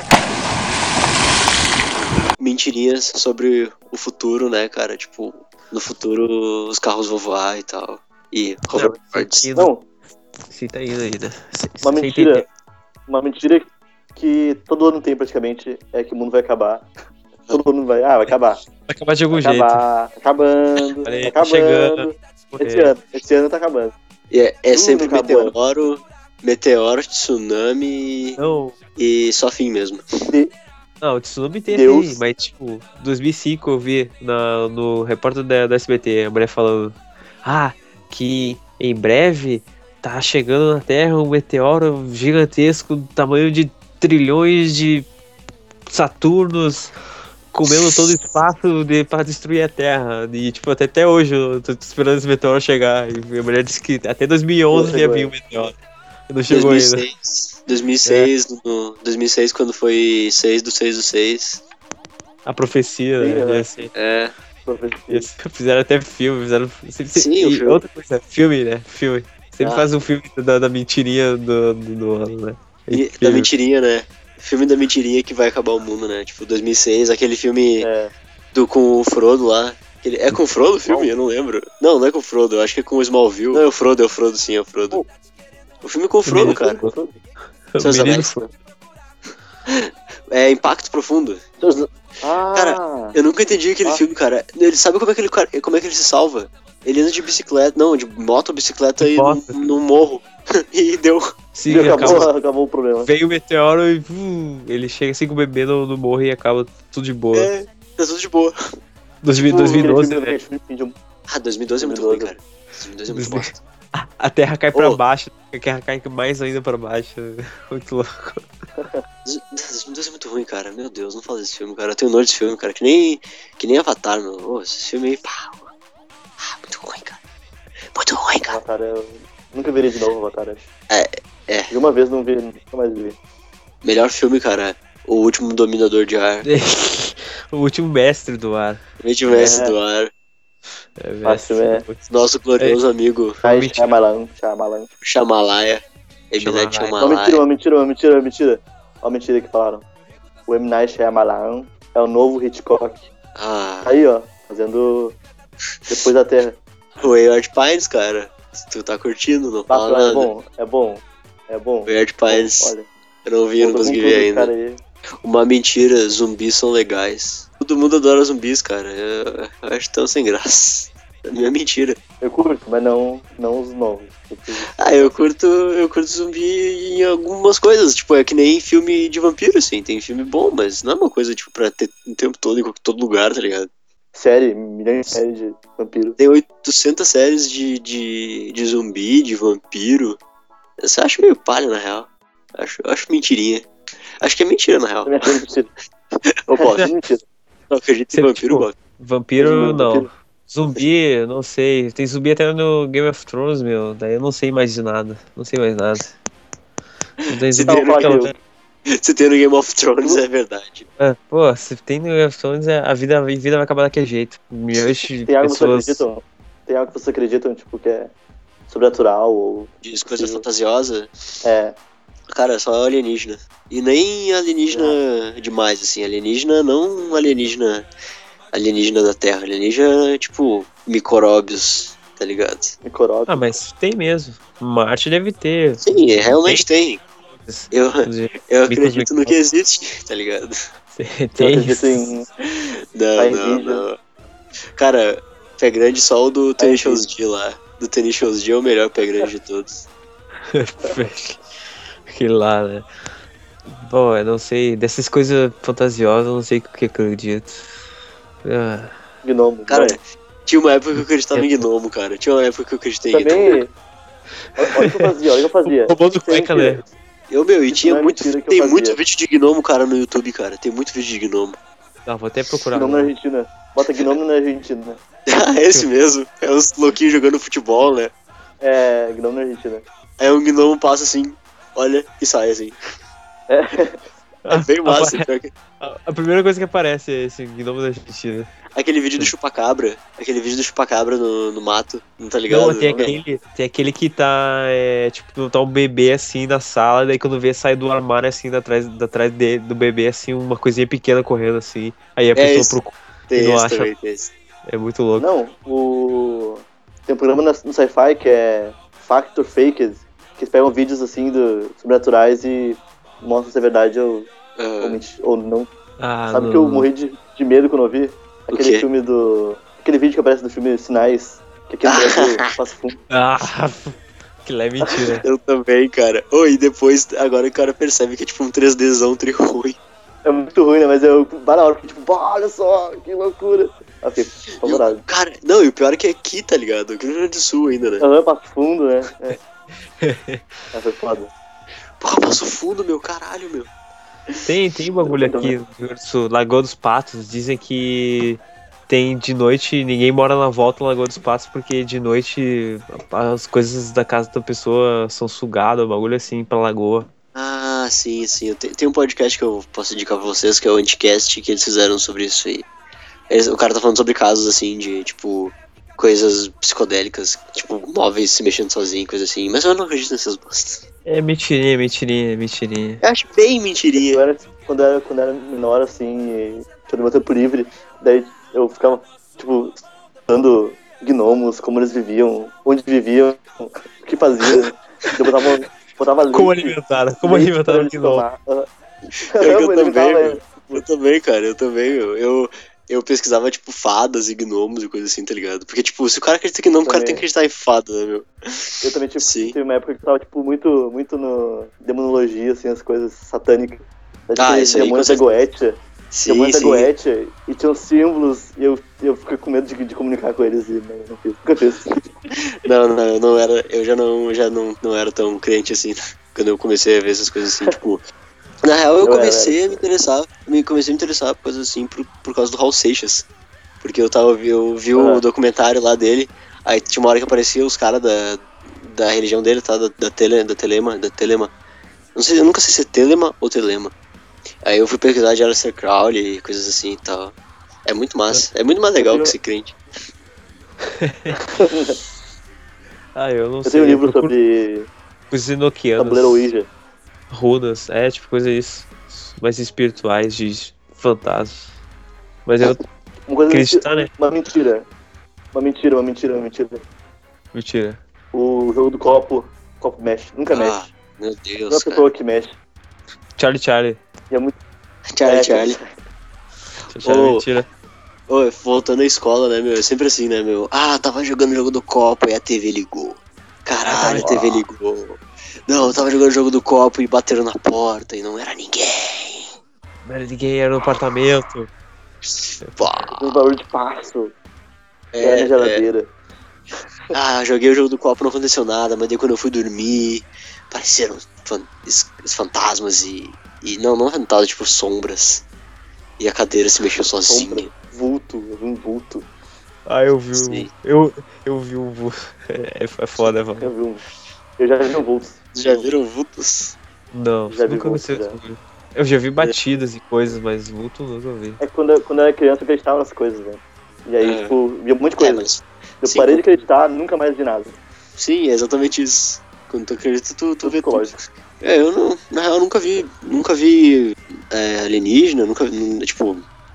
Mentirinhas sobre o futuro, né, cara? Tipo, no futuro os carros vão voar e tal. E hoverboards. Não, Não, Sim, tá indo ainda. Sem- uma sem mentira. entender. Uma mentira que todo ano tem praticamente é que o mundo vai acabar. Todo mundo vai. Ah, vai acabar. Vai acabar de algum Vai jeito. acabar. Tá acabando. Olha aí, Tá tá acabando. chegando. Esse ano. Esse ano tá acabando. E é, é Tudo sempre acabou. meteoro, meteoro, tsunami Não, e só fim mesmo. não, o Tsunami tem Deus. assim, mas tipo, dois mil e cinco eu vi na, no repórter da, da S B T, a mulher falando, ah, que em breve tá chegando na Terra um meteoro gigantesco do tamanho de trilhões de Saturnos comendo todo o espaço de, pra destruir a Terra. E tipo, até, até hoje eu tô esperando esse meteoro chegar. E a mulher disse que até dois mil e onze Não ia chegou vir o ainda. meteoro. E não chegou ainda. dois mil e seis, dois mil e seis, no, dois mil e seis quando foi seis do seis do seis. A profecia, Sim, né? né? ia ser- É, Profecia. Fizeram até filme, fizeram. Sempre, Sim, e o filme. outra coisa, filme, né? Filme. Sempre Ah. faz um filme da, da mentirinha do, do, do ano, né? É e, da incrível. mentirinha, né? Filme da mentirinha que vai acabar o mundo, né? Tipo, dois mil e seis, aquele filme É. do, com o Frodo lá. Aquele, é com o Frodo o filme? Eu não lembro. Não, não é com o Frodo, eu acho que é com o Smallville. Não, é o Frodo, é o Frodo, sim, é o Frodo. O filme com o Frodo, menino cara. O Seus menino Anéis. foi. É Impacto Profundo. Ah, Cara, Eu nunca entendi aquele Ah. filme, cara. Ele sabe como é que ele, cara- como é que ele se salva? Ele anda de bicicleta, não, de moto, bicicleta De e moto. no, no morro. E deu. Sim, viu, acabou, acabou. acabou o problema. Veio o meteoro e uh, ele chega assim com o bebê no, no morro e acaba tudo de boa. É, tá tudo de boa. dois mil, Tipo, dois mil e doze, aquele né? filme que de um- Ah, dois mil e doze é muito dois ruim, mil e cara. dois mil e doze é muito dois mil. bosta. A Terra cai pra Ô. baixo, a Terra cai mais ainda pra baixo. Muito louco. dois mil e doze é muito ruim, cara. Meu Deus, não fala desse filme, cara. Eu tenho nojo desse filme, cara. Que nem, que nem Avatar, meu. Ô, esse filme aí, pá. Ah, muito ruim, cara. Muito ruim, cara. Avatar, eu nunca veria de novo Avatar, acho. É, é. Vi uma vez, não vi, nunca mais vi. Melhor filme, cara. O Último Dominador de Ar. O último mestre do ar. Mente Mestre É. do Ar. É, Fácil, é. Nosso glorioso amigo Ai, mentira. Shyamalan, Shyamalan. Shyamalan. M. Night Shyamalan. Uma mentira, Shyamalan. uma mentira, uma mentira, uma mentira. Uma mentira que falaram. O M. Night Shyamalan é o novo Hitchcock. Ah, Aí, ó, fazendo Depois da Terra. o Wayward Pines, cara. Se tu tá curtindo, não fala Bacana, é nada. bom, é bom, é bom. Wayward Pines. Olha, Eu não vi, eu não tô com consegui tudo, ver ainda. cara, aí. Uma mentira, zumbis são legais. Todo mundo adora zumbis, cara. Eu, eu acho tão sem graça. É minha mentira. Eu curto, mas não, não os novos. Ah, eu curto, eu curto zumbi em algumas coisas. Tipo, é que nem filme de vampiro, assim. Tem filme bom, mas não é uma coisa, tipo, pra ter o tempo todo, em qualquer- todo lugar, tá ligado? Série, milhões de séries de vampiro. Tem oitocentas séries de, de, de zumbi, de vampiro. Você acha meio palha, na real. Acho, eu acho mentirinha. Acho que é mentira, na real. Também achei mentira. Eu posso, é mentira. Não acredito em Sempre, vampiro, tipo, Bob. Vampiro, não. Vampiro. Zumbi, eu não sei. Tem zumbi até no Game of Thrones, meu. Daí eu não sei mais de nada. Não sei mais nada. Não tem Se zumbi tem, no naquela- Game, se tem no Game of Thrones, é verdade. Ah, pô, se tem no Game of Thrones, é- a vida, a vida vai acabar daquele jeito. Milhões de Tem algo que pessoas. vocês acreditam? Tem algo que vocês acreditam, tipo, que é sobrenatural ou... Diz coisa fantasiosa. É, Cara, é só alienígena. E nem alienígena demais, assim. Alienígena, não alienígena alienígena da Terra. Alienígena é tipo micróbios, tá ligado? Micróbios. Ah, mas tem mesmo. Marte deve ter. Sim, realmente tem. Eu, eu acredito Micros- no que existe, tá ligado? Tem Eu acredito isso. em Não, não, não. Cara, pé grande só o do Tennis Shows D lá. Do Tennis Shows D é o melhor pé grande de todos. Que lá, né? Bom, eu não sei. Dessas coisas fantasiosas, eu não sei o que acredito. Ah, gnomo. Cara, gnomo. tinha uma época que eu acreditava em gnomo, cara. Tinha uma época que eu acreditei em Também. gnomo. Olha olha o que eu fazia, olha o que eu fazia. Robô do cueca, né? Eu, meu, e Isso tinha não é muito. mentira que eu Tem fazia. muito vídeo de gnomo, cara, no YouTube, cara. Tem muito vídeo de gnomo. Não, vou até procurar. Gnomo na Argentina. Bota gnomo na Argentina. Ah, esse mesmo. É uns louquinhos jogando futebol, né? É, gnomo na Argentina. Aí um gnomo passa assim, olha e sai assim. É. É bem massa. pior que- A, a primeira coisa que aparece é esse gnomo da Argentina. Aquele vídeo do chupacabra. Aquele vídeo do chupacabra no, no mato. Não tá ligado? Não, tem aquele, tem aquele que tá, é, tipo, tá um bebê assim na sala, daí quando vê sai do armário assim, da trás, da trás de, do bebê, assim, uma coisinha pequena correndo assim. Aí a É pessoa esse. procura Tem e não esse acha. também, tem esse. É muito louco. Não, o. Tem um programa na- no Sci-Fi que é Fact or Faked, que eles pegam vídeos assim do sobrenaturais e mostram se é verdade ou, ou, menti- ou não. Ah, Sabe não. que eu morri de, de medo quando eu vi? O Aquele quê? filme do. Aquele vídeo que aparece no filme Sinais, que aqui no Brasil passa fundo. Ah, que lá é mentira. Eu também, cara. Oi, e depois, agora o cara percebe que é tipo um três Dzão tri ruim. É muito ruim, né? Mas eu, na hora, fiquei tipo, "Bah, olha só, que loucura." Aí fiquei apavorado. Cara, não, e o pior é que é aqui, tá ligado? Aqui no Rio Grande do Sul ainda, né? Aham, passa fundo, né? É. Mas foi foda. Porra, passo fundo, meu caralho, meu. Tem, tem um bagulho aqui no Rio Grande do Sul, Lagoa dos Patos. Dizem que tem de noite, ninguém mora na volta da Lagoa dos Patos, porque de noite as coisas da casa da pessoa são sugadas, um bagulho assim pra lagoa. Ah, sim, sim. Eu te- Tem um podcast que eu posso indicar pra vocês, que é o Anticast, que eles fizeram sobre isso aí. Eles- o cara tá falando sobre casos, assim, de, tipo, coisas psicodélicas, tipo, móveis se mexendo sozinho, coisa assim. Mas eu não acredito nessas bostas. É mentirinha, mentirinha, mentirinha. Eu acho bem mentirinha. Eu era, quando, eu era, quando eu era menor, assim, e tinha meu tempo livre, daí eu ficava, tipo, estudando gnomos, como eles viviam, onde viviam, o que faziam. Eu botava, botava leite. Como alimentaram? Como leite alimentaram pra o gnomo? eles tomar. Ah. É que eu Ele também, tava- meu. Eu também, cara, eu também, meu. Eu, eu pesquisava, tipo, fadas e gnomos e coisa assim, tá ligado? Porque, tipo, se o cara acredita em gnomo, o cara Também. tem que acreditar em fada, né, meu? Eu também tipo, Sim. tive uma época que eu tava, tipo, muito, muito no demonologia, assim, as coisas satânicas. Daí, Ah, tinha isso aí, com demônios da certeza. Goetia. Sim, Demônios da sim. Goetia, e tinham símbolos, e eu, eu fiquei com medo de, de comunicar com eles, e não, não fiz. Nunca fiz. Não, não, eu não era. Eu já não, já não, não era tão crente assim, quando eu comecei a ver essas coisas assim, tipo. Na real, eu Eu era, comecei a me interessar. Me comecei a me interessar por coisas assim por, por causa do Raul Seixas. Porque eu tava, eu vi o Ah. documentário lá dele, aí tinha uma hora que aparecia os caras da, da religião dele, tá? Da, da, tele, da Telema, da Telema. Não sei, eu nunca sei se é Telema ou Telema. Aí eu fui pesquisar de Aleister Crowley e coisas assim e tal. É muito massa. É muito mais legal que ser crente. Ah, eu não Eu sei. tenho um livro eu procuro sobre os enoquianos. tabuleiro Ouija. Runas, é, tipo, coisa isso. Mais espirituais, de fantasmas. Mas eu Uma coisa acreditar, né? Uma mentira. Uma mentira, uma mentira, uma mentira. Mentira. O jogo do copo, o copo mexe. Nunca Ah, mexe. meu Não é Deus, a cara. pessoa que mexe. Charlie Charlie. E é muito. Charlie, é, Charlie. Charlie Charlie, Ô, mentira. Ô, voltando à escola, né, meu? É sempre assim, né, meu? Ah, tava jogando o jogo do copo e a T V ligou. Caralho, a T V ligou. Não, eu tava jogando o jogo do copo e bateram na porta e não era ninguém. Não era ninguém, era no apartamento. Pá. Um barulho de passo. É, É, na é. geladeira. Ah, joguei o jogo do copo, não aconteceu nada, mas daí quando eu fui dormir, apareceram fan es- os fantasmas e. E não, não fantasmas, tipo sombras. E a cadeira se mexeu sozinha. Vulto, eu vi um vulto. Ah, eu vi Sim. um. Eu, eu vi um. vu- É, é foda, mano. Eu vi um. Eu já vi um vulto. Vocês já viram vultos? Não, Já vi nunca vulto, aconteceu já. isso comigo. Eu já vi batidas e coisas, mas vulto nunca vi. É que quando, eu- quando eu era criança eu acreditava nas coisas, né? E aí, É. tipo, via um monte de É, coisa. mas. Eu sim, parei com- de acreditar, nunca mais vi nada. Sim, é exatamente isso. Quando tu acredita, tu, tu vê tudo. Psicológico. É, eu não. Na real, eu nunca vi. Nunca vi é, alienígena, nunca vi. nu- Tipo,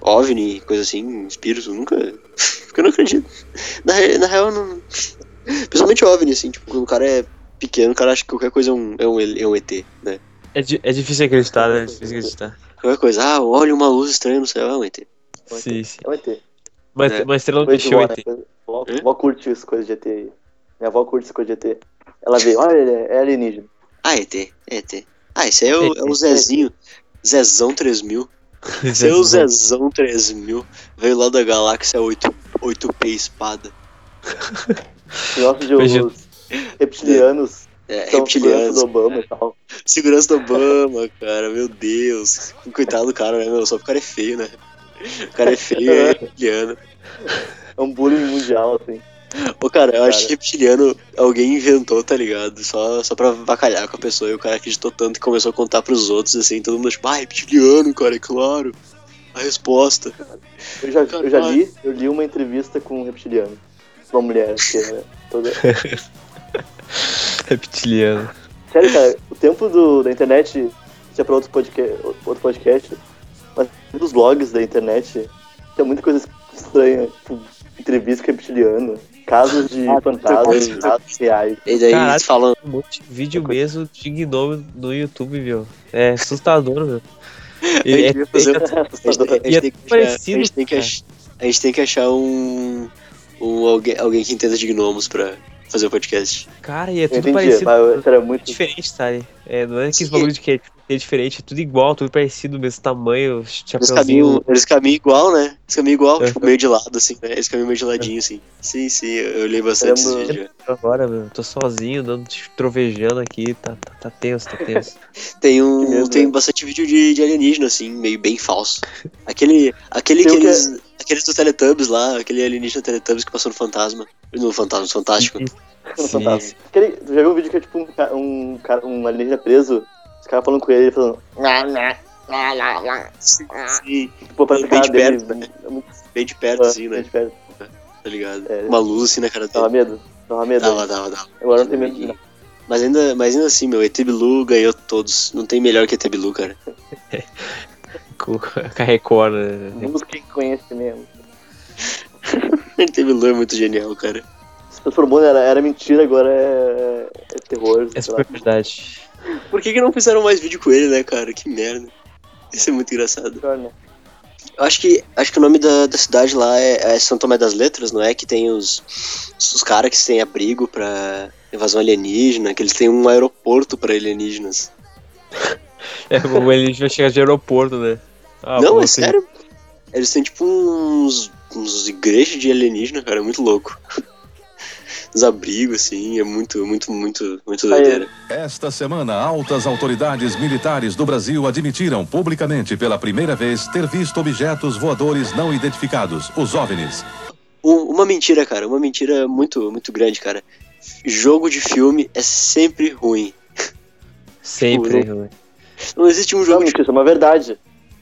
OVNI, coisa assim, espírito, nunca. Porque eu não acredito. Na, na real, eu não. Principalmente OVNI, assim, tipo, quando o cara é pequeno, o cara acha que qualquer coisa é um, é um, é um E T, né? É, di- é difícil acreditar, né? É difícil acreditar. Qualquer coisa, ah, olha uma luz estranha no céu, é um E T. Sim, sim. É um E T. Mas, É. mas estrela não Coisa de mexeu vó, E né? T. Vó, vó curte essas coisas de E T aí. Minha avó curte essas coisas de E T. Ela vê, olha, ele é é alienígena. Ah, E T, é E T. Ah, esse aí é o, é o Zezinho. Zezão três mil. Esse é o Zezão três mil. Veio lá da galáxia oito P espada. Negócio de Imagina. os reptilianos. É, São segurança reptilianos. do Obama e tal. Segurança do Obama, cara, meu Deus. Coitado do cara, né, meu? Só porque o cara é feio, né? O cara é feio e é reptiliano. É um bullying mundial, assim. Ô, cara, eu acho Cara. que reptiliano alguém inventou, tá ligado? Só, só pra vacalhar com a pessoa. E o cara acreditou tanto que começou a contar pros outros, assim. Todo mundo tipo, ah, reptiliano, cara, é claro. A resposta. Eu já, eu já li, eu li uma entrevista com um reptiliano. Uma mulher, que é toda... Reptiliano. Sério, cara, o tempo do, da internet, isso é pra outro podcast, outro podcast, mas dos blogs da internet, tem muita coisa estranha, tipo, entrevista com reptiliano, casos de Ah, fantasmas, tem casos reais. E daí Caralho, falam. Um monte de vídeo mesmo de gnome no YouTube, meu. É assustador, meu. Ele A é, gente vai fazer- é- a gente tem- a e é gente tem que achar- parecido, a gente tem que cara. ach- a gente tem que achar um. um alguém, alguém que entenda de gnomos pra fazer o podcast. Cara, e é Eu tudo entendi, parecido. mas era muito... Diferente, sabe? É, não é aqueles Sim. bagulho de que é, é diferente, é tudo igual, tudo parecido, mesmo tamanho, Eles chapeuzinho. caminham, eles caminham igual, né? Eles caminham igual, Uhum. tipo, meio de lado, assim, né? Eles caminham meio de ladinho, assim. Sim, sim, eu eu olhei bastante esses Caramba. vídeos. Agora, meu, tô sozinho, dando, trovejando aqui, tá, tá, tá tenso, tá tenso. Tem um. Que mesmo, tem né? bastante vídeo de, de alienígena, assim, meio bem falso. Aquele. Aquele Tem que um que eles. Aqueles do Teletubbies lá, aquele alienígena Teletubbies que passou no Fantasma. No Fantasma, no Fantástico. No Sim, Fantasma. sim. Aquele, tu já viu um vídeo que é tipo um, ca- um, cara, um alienígena preso, os caras falando com ele, ele falando... Sim, sim. Tipo, pra Bem cara de dele, perto, né? é muito- Bem de perto, assim, bem né? de perto. Tá ligado? É. Uma luz assim na cara Dava dele. medo, dava medo. Dava, dava, dava. Agora não tem medo de nada. Mas ainda, mas ainda assim, meu, E T Bilu ganhou todos. Não tem melhor que E T Bilu, cara. Com com a Record, né? Busquem conhecimento. E T Bilu é muito genial, cara. Se transformou, era, era mentira, agora é, é terror. É sei lá. super verdade. Por que que não fizeram mais vídeo com ele, né, cara? Que merda. Isso é muito engraçado. Pior, né? Eu acho que, acho que o nome da, da cidade lá é, é São Tomé das Letras, não é? Que tem os, os caras que têm abrigo pra invasão alienígena, que eles têm um aeroporto pra alienígenas. É, o alienígena chega de aeroporto, né? Ah, não, pô, é assim, sério. Eles têm tipo uns, uns igrejas de alienígena, cara, é muito louco. Uns abrigos, assim, é muito, muito, muito, muito doideira. Esta semana, altas autoridades militares do Brasil admitiram publicamente pela primeira vez ter visto objetos voadores não identificados, os OVNIs. Um- uma mentira, cara, uma mentira muito, muito grande, cara. Jogo de filme é sempre ruim. Sempre, Não- ruim. Não existe um Não, jogo de mentira, isso é uma verdade.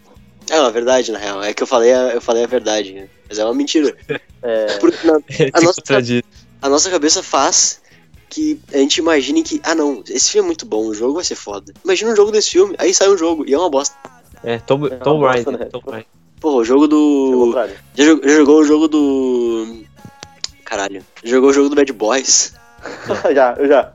É uma verdade, na real. É que eu falei a, eu falei a verdade, né? Mas é uma mentira. É, Porque na- É, a, se nossa, contradiz. a nossa cabeça faz que a gente imagine que, ah não, esse filme é muito bom, o jogo vai ser foda. Imagina um jogo desse filme, aí sai um jogo, e é uma bosta. É, Tom, É uma Tom bosta, Raider, né? Tom Raider. Porra, o jogo é o do. contrário. Já, jog- já jogou o jogo do. Caralho. Já jogou o jogo do Bad Boys? já, eu já.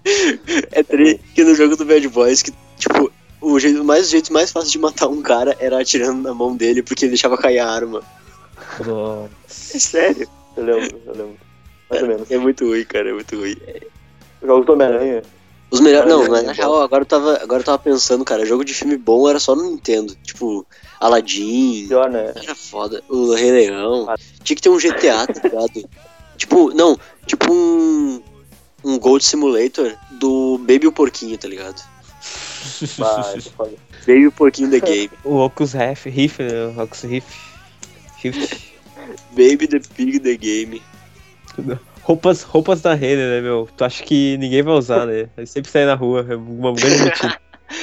É tri que no jogo do Bad Boys, que, tipo, o jeito mais, o jeito mais fácil de matar um cara era atirando na mão dele porque ele deixava cair a arma. Nossa. É sério. Eu lembro, eu lembro. Mais ou menos. É muito ruim, cara, é muito ruim. Jogos do Homem-Aranha. Os melhores. Não, Cara, mas é na bom. real, agora eu tava, agora eu tava pensando, cara, jogo de filme bom era só no Nintendo. Tipo, Aladdin, Pior, né? era foda. O Rei Leão. Ah. Tinha que ter um G T A, tá ligado? Tipo, não, tipo um. Um Gold Simulator do Baby o Porquinho, tá ligado? Bah, isso é foda. Baby o Porquinho the Game. O Oculus Rift, Rift, né? O Oculus Rift. Rift. Baby the Pig the Game. Roupas, roupas da Renner, né, meu? Tu acha que ninguém vai usar, né? Aí sempre sai na rua, é uma grande mentira.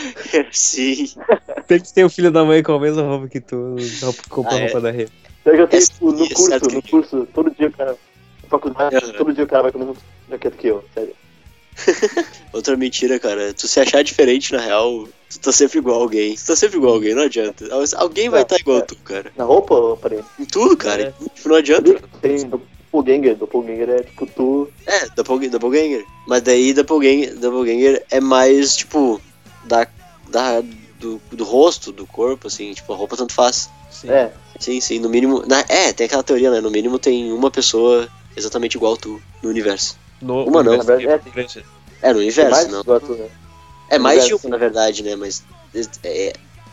Sim. Sempre tem o filho da mãe com a mesma roupa que tu, roupa, compra Ah, a roupa é. da Renner. Eu já tenho, É, tipo, no é curso, certo no que- curso, todo dia o cara. Na faculdade, Aham. todo dia o cara vai com a mesma jaqueta que eu, sério. Outra mentira, cara. Tu se achar diferente, na real, Tu tá sempre igual a alguém. Tu tá sempre igual a alguém, não adianta. Alguém vai estar tá igual é. a tu, cara. Na roupa ou aparência? Em tudo, cara. É. Tipo, não adianta. Tem doppelganger. Doppelganger é tipo tu... É, doppelganger. Mas daí doppelganger, doppelganger é mais, tipo, da, da, do, do rosto, do corpo, assim. Tipo, a roupa tanto faz. Sim. É. Sim, sim. No mínimo... Na, é, tem aquela teoria, né? No mínimo tem uma pessoa exatamente igual a tu no universo. No uma não. Na verdade, é, é, no universo, mais não. Igual a tu, né? É mais de uma, na verdade, né? Mas é, é,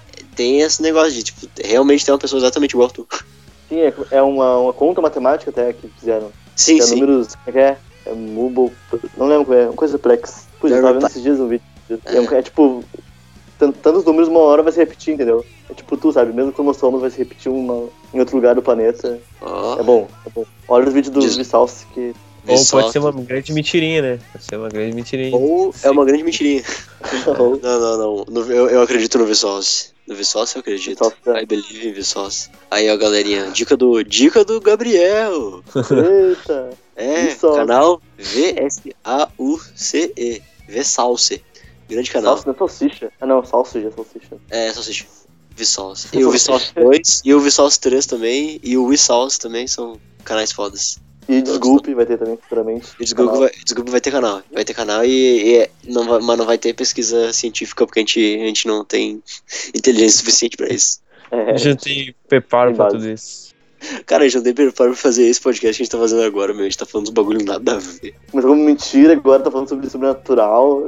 tem esse negócio de, tipo, realmente tem uma pessoa exatamente igual a tu. Sim, é, é uma, uma conta matemática até que fizeram. Sim, é sim. Números, como é que é? É Mubble, não lembro como é, uma coisa plex. Pois, eu tava vendo esses dias um vídeo. É, é, é tipo, tantos números uma hora vai se repetir, entendeu? É tipo tu, sabe? Mesmo que nós somos, vai se repetir uma, em outro lugar do planeta. Oh. É bom, é bom. Olha os vídeos do Vsauce que... Ou pode ser uma grande mentirinha, né? Pode ser uma grande mentirinha. Ou é uma grande mentirinha. não, não, não. No, eu, eu acredito no Vsauce. No Vsauce eu acredito. Vsauce, é. I believe in Vsauce. Aí, ó, galerinha. Dica do, dica do Gabriel. Eita. É, Vsauce. Canal V S A U C E. Vsauce. Grande canal. Salsicha, não é salsicha. Ah, não, salsicha, é salsicha. É, salsicha. Vsauce. E o Vsauce dois, e o Vsauce três também, e o Vsauce também são canais fodas. E Desculpe vai ter também, futuramente. E Desculpe vai, Desculpe vai ter canal. Vai ter canal e, e não vai, mas não vai ter pesquisa científica porque a gente, a gente não tem inteligência suficiente pra isso. É, a gente tem preparo pra tudo isso. Cara, a gente não tem preparo pra fazer esse podcast que a gente tá fazendo agora, meu. A gente tá falando dos bagulho nada a ver. Mas como mentira, agora tá falando sobre sobrenatural.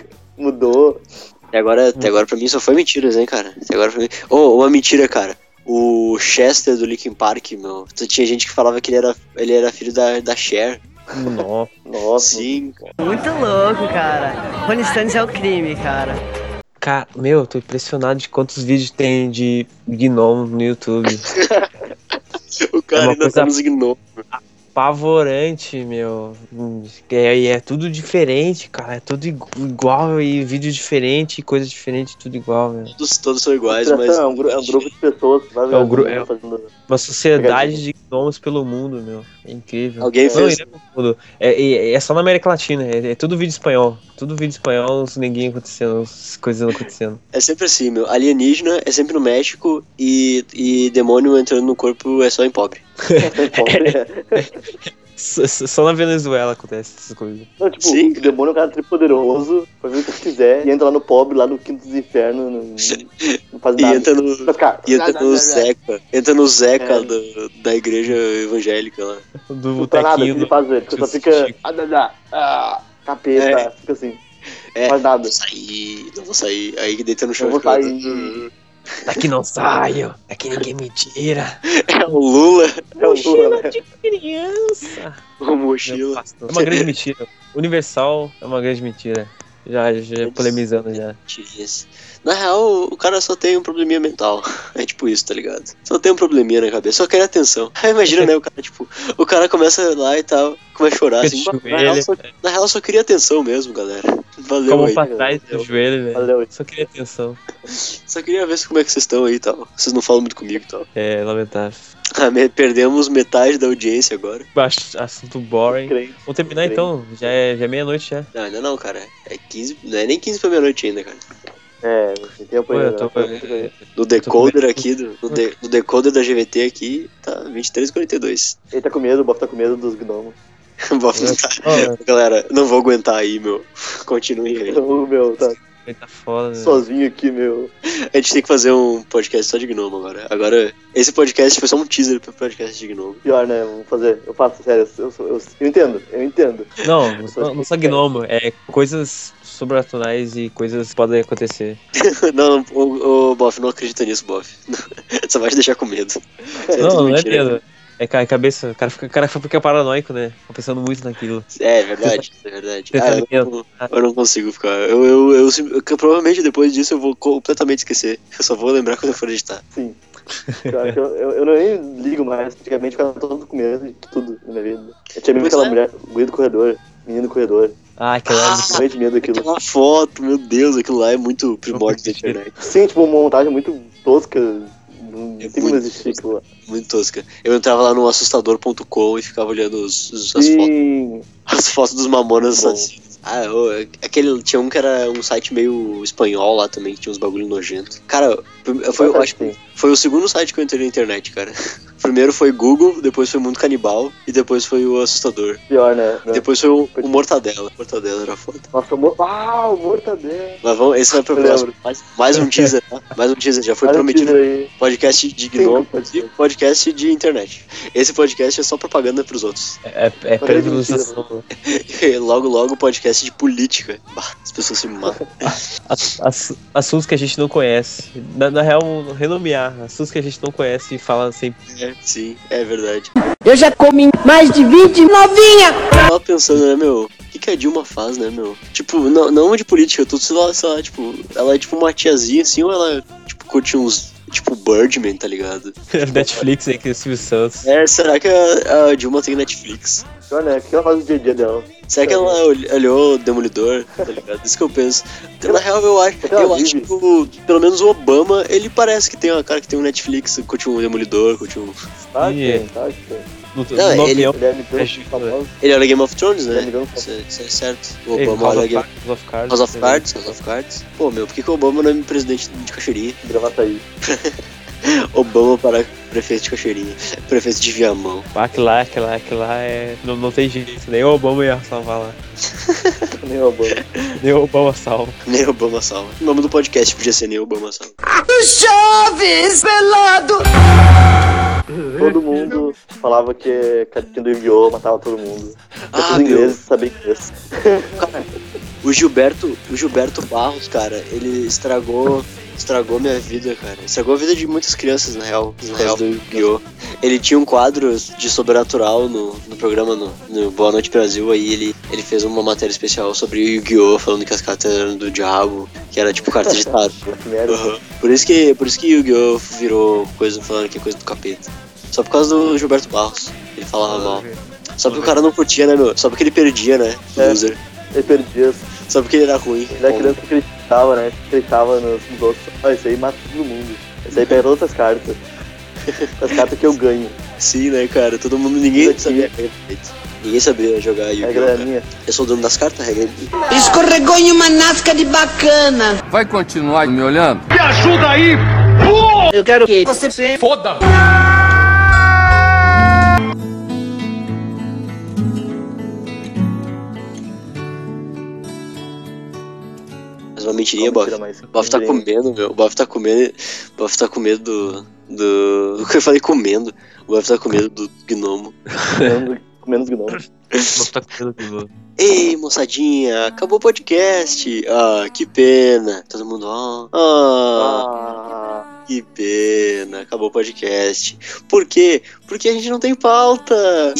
Mudou. Até agora, até agora pra mim só foi mentiras, hein, cara. Até agora pra mim... Oh, uma mentira, cara. O Chester do Linkin Park, meu. Tinha gente que falava que ele era, ele era filho da, da Cher. Nossa. Nossa. Sim, cara. Muito louco, cara. Ronnie Stannis é o crime, cara. Cara, meu, tô impressionado de quantos vídeos tem de gnomo no YouTube. O cara é ainda tá nos gnomos. Apavorante, meu. É, é tudo diferente, cara. É tudo igual e vídeo diferente, coisa diferente, tudo igual, meu. Todos, todos são iguais, mas... É um, é um grupo de pessoas que vai é, um gru... é fazendo... uma sociedade de gnomos pelo mundo, meu. É incrível. Alguém não, fez... Não, é, é, é só na América Latina. É, é tudo vídeo espanhol. Tudo vídeo espanhol, os neguinhos acontecendo, as coisas acontecendo. É sempre assim, meu. Alienígena é sempre no México e, e demônio entrando no corpo é só em pobre. só, só na Venezuela acontece essas coisas. Não, tipo, Sim. O demônio é um cara tripoderoso, pode ver o que quiser, e entra lá no pobre, lá no quinto dos infernos, não, não faz e nada. Entra no, e entra no Zeca. Entra no Zeca é. do, da igreja evangélica lá. Do não faz nada, do... ele faz, ele só fica... Ah, capeta, é. Fica assim. É, não faz nada. Não vou sair, não vou sair. Aí que deita no chão. Não vou sair. Daqui não saio, daqui ninguém me tira. É o Lula. É o Lula, né? de criança. O mochila. É uma grande mentira. Universal é uma grande mentira. Já, já polemizando já. Mentirinhas. Na real, o cara só tem um probleminha mental. É tipo isso, tá ligado? Só tem um probleminha na cabeça, só quer atenção. Aí imagina, né, o cara, tipo, o cara começa lá e tal, começa a chorar assim. Na real, só, na real, só queria atenção mesmo, galera. Valeu. Como aí. pra trás do joelho, velho. Valeu. Só queria atenção. Só queria ver como é que vocês estão aí e tal. Vocês não falam muito comigo e tal. É, lamentável. Ah, perdemos metade da audiência agora. Baixo, assunto boring. Crente, Vamos terminar crente. Então, já é, já é meia-noite já. Não, ainda não, cara. É quinze, não é nem quinze pra meia-noite ainda, cara. É, tem tempo ainda. Tô... No decoder aqui, do, no, de, no decoder da G V T aqui, tá vinte e três e quarenta e dois. Ele tá com medo, o Boff tá com medo dos gnomos. Boff tá... oh, galera, não vou aguentar aí, meu. Continue aí. O meu, tá... Ele tá foda, né? Sozinho aqui, meu. A gente tem que fazer um podcast só de gnomo agora. Agora, esse podcast foi só um teaser pro podcast de gnomo. Pior, né? Vamos fazer. Eu faço, sério. Eu, eu, eu, eu entendo, eu entendo. Não, não, não só gnomo. É coisas sobrenaturais e coisas que podem acontecer. não, não, o, o Boff não acredita nisso, Boff. Só vai te deixar com medo. Não, não é medo. É a cabeça, o cara fica, o cara fica paranoico, né? Fica pensando muito naquilo. É, verdade, é verdade. Ah, eu, não, eu não consigo ficar. Eu, eu, eu, eu, eu provavelmente depois disso eu vou completamente esquecer. Eu só vou lembrar quando eu for editar. Sim. Eu, eu, eu não nem ligo mais. Antigamente eu ficava todo com medo de tudo na minha vida. Eu tinha medo daquela é. mulher, guri do corredor, menino do corredor. Ah, aquela ah, de medo daquilo. Aquela foto, meu Deus, aquilo lá é muito primórdio da internet. Sim, tipo uma montagem muito tosca. Não é tem como existir aquilo lá. Muito tosca. Eu entrava lá no assustador ponto com e ficava olhando os, os, as, fotos, as fotos dos mamonas assassinos. Ah, ô, aquele, tinha um que era um site meio espanhol lá também, que tinha uns bagulho nojento. Cara, foi, eu acho que foi o segundo site que eu entrei na internet, cara. Primeiro foi Google, depois foi o Mundo Canibal e depois foi o Assustador. Pior, né? Depois foi o, o Mortadela. Mortadela era foda. Nossa, o Mor- ah, o Mortadela. Mas vamos, esse vai pro Eu próximo. lembro. Mais, mais um teaser, tá? Mais um teaser, já foi Mais um prometido. teaser aí. Podcast de Gnome e podcast de internet. Esse podcast é só propaganda pros outros. É, é pré-ilustração. Logo, logo, podcast de política. Bah, as pessoas se matam. Ass- ass- Assuntos que a gente não conhece. Na, na real, renomear. Assuntos que a gente não conhece e fala sempre. É, sim, é verdade. Eu já comi mais de vinte novinha. Eu tava pensando, né, meu? O que, que a Dilma faz, né, meu? Tipo, não, não de política, eu tô, sei lá, sei lá, tipo, ela é tipo uma tiazinha assim, ou ela, tipo, curte uns. Tipo, Birdman, tá ligado? Netflix aí, que é o Silvio Santos. É, será que a, a Dilma tem Netflix? Pior, né? O que ela faz no dia a dia dela? Será que ela ol- olhou Demolidor, tá ligado? Isso que eu penso. Na real, eu acho, ela eu vive. acho que o, pelo menos o Obama, ele parece que tem uma cara que tem um Netflix, curte um Demolidor, curte um... Tá, Sim, tem, tá, tem. No, Não, no ele- avião, Ele é amigão É, famoso. Ele olha Game of Thrones, Ele é né? amigão Isso é, isso é certo. O Ei, Obama House olha of Game... Cards, House of Cards. House of Cards, House of Cards. Pô, meu, por que, que o Obama não é presidente de Caxeri? Gravataí. Obama para prefeito de Caxeri. Prefeito de Viamão. Ah, aquilo lá, aquilo lá, aquilo lá é. Não, não tem jeito, nem o Obama ia salvar lá. Nem o Obama. Nem o Obama salva. Nem Obama salva. O nome do podcast podia ser Nem Obama salva. Chaves, pelado. Todo mundo falava que cartinha do Yu-Gi-Oh! Matava todo mundo. Ah, Os meu. ingleses sabiam inglês. Cara, o Gilberto, o Gilberto Barros, cara, ele estragou, estragou minha vida, cara. Estragou a vida de muitas crianças, na real, na real do Yu-Gi-Oh! Ele tinha um quadro de sobrenatural no, no programa, no, no Boa Noite Brasil, aí ele, ele fez uma matéria especial sobre o Yu-Gi-Oh! Falando que as cartas eram do diabo, que era tipo carta de tarot. Uhum. Por isso que, por isso que Yu-Gi-Oh! Virou coisa, falando que é coisa do capeta. Só por causa do Gilberto Barros, ele falava mal. Só porque o cara não curtia, né, meu? Só porque ele perdia, né? É. Loser. Ele perdia. Só porque ele era ruim. Ele era criança que acreditava, né? Acreditava nos, nos outros. Ah, esse aí mata todo mundo. Esse aí pega todas as cartas. As cartas que eu ganho. Sim, né, cara? Todo mundo, ninguém Aqui. sabia. Ninguém sabia jogar Yu-Gi-Oh! Regra é cara. minha. Eu sou o dono das cartas, a regra é minha. Escorregou em uma nasca de bacana. Vai continuar me olhando? Eu quero que você se Foda! Mas uma mentirinha, Qual Boff. mentira mais? O Boff tá Mentirinha. comendo, meu. O Boff tá comendo. O Boff tá com medo do. Do. O que eu falei comendo? O Boff tá com medo do gnomo. Comendo, comendo os gnomos. Vou ficar com medo de novo. Ei, moçadinha, acabou o podcast. Ah, que pena. Todo mundo, ó. Ah, Ah, que pena. Acabou o podcast. Por quê? Porque a gente não tem pauta.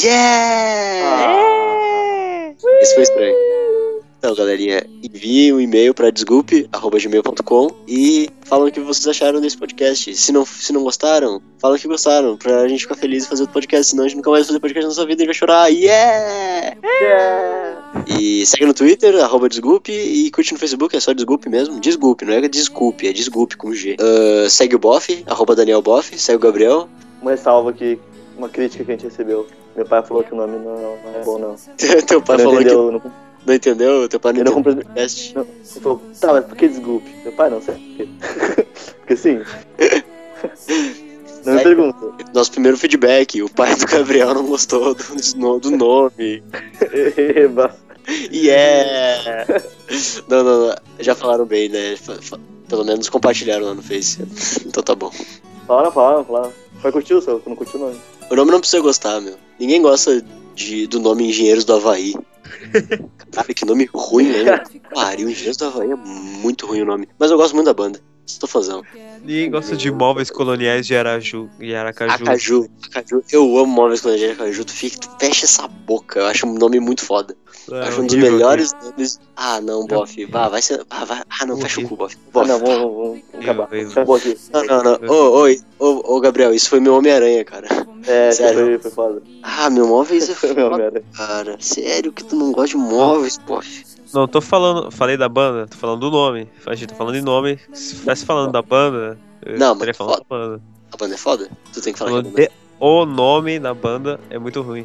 Yeah! Isso foi estranho. Então, galerinha, envie um e-mail para desculpe arroba gmail ponto com e falam o que vocês acharam desse podcast. Se não, se não gostaram, falam que gostaram, pra gente ficar feliz e fazer outro podcast. Senão a gente nunca mais vai fazer podcast na nossa vida e vai chorar. Yeah! yeah. E segue no Twitter, arroba desculpe, e curte no Facebook, é só desculpe mesmo. Desculpe, não é desculpe, é desculpe com G. Uh, segue o Boff, arroba Daniel Boff, segue o Gabriel. Uma ressalva aqui, uma crítica que a gente recebeu. Meu pai falou que o nome não, não é bom, não. Teu pai Ele não falou entendeu, que não, não entendeu, teu pai não ele não entendeu o compreendeu. podcast. Não, ele falou, tá, mas por que desculpe? Meu pai não, sei por quê. Porque sim. Não me É. pergunta. Nosso primeiro feedback, o pai do Gabriel não gostou do, do nome. Eba. Yeah! Não, não, não, já falaram bem, né? Fa- fa- Pelo menos compartilharam lá no Face. Então tá bom. Falaram, falaram, falaram. Vai curtir o seu, não curtiu o nome. O nome não precisa gostar, meu. Ninguém gosta de, do nome Engenheiros do Havaí. Cara, que nome ruim, né? Pariu, Engenheiros do Havaí é muito ruim o nome. Mas eu gosto muito da banda. Estou fazendo. Ninguém gosta de móveis coloniais de Araju e Aracaju. Acaju, Acaju. Eu amo móveis quando a gente é Acaju. Tu, fica, tu fecha essa boca. Eu acho um nome muito foda. É, acho um dos horrível, melhores nomes. Ah, não, Boff. Vá, vai ser. Ah, vai... ah não, fecha o cu, Boff. Ah, Boff. não, vamos, vamos, vamos acabar. horrível. Acabou aqui. Não, não, não. Ô, oi, ô, ô, Gabriel, isso foi meu Homem-Aranha, cara. É, Sério? foi, foi foda. Ah, meu móveis é Foi meu foda, Homem-Aranha. cara. Sério que tu não gosta de móveis, Boff? Não, tô falando, falei da banda, tô falando do nome. A gente tá falando em nome. Se estivesse falando da banda, eu Não, estaria mas falando foda. da banda. A banda é foda? Tu tem que falar Falando que a banda de- o nome da banda é muito ruim.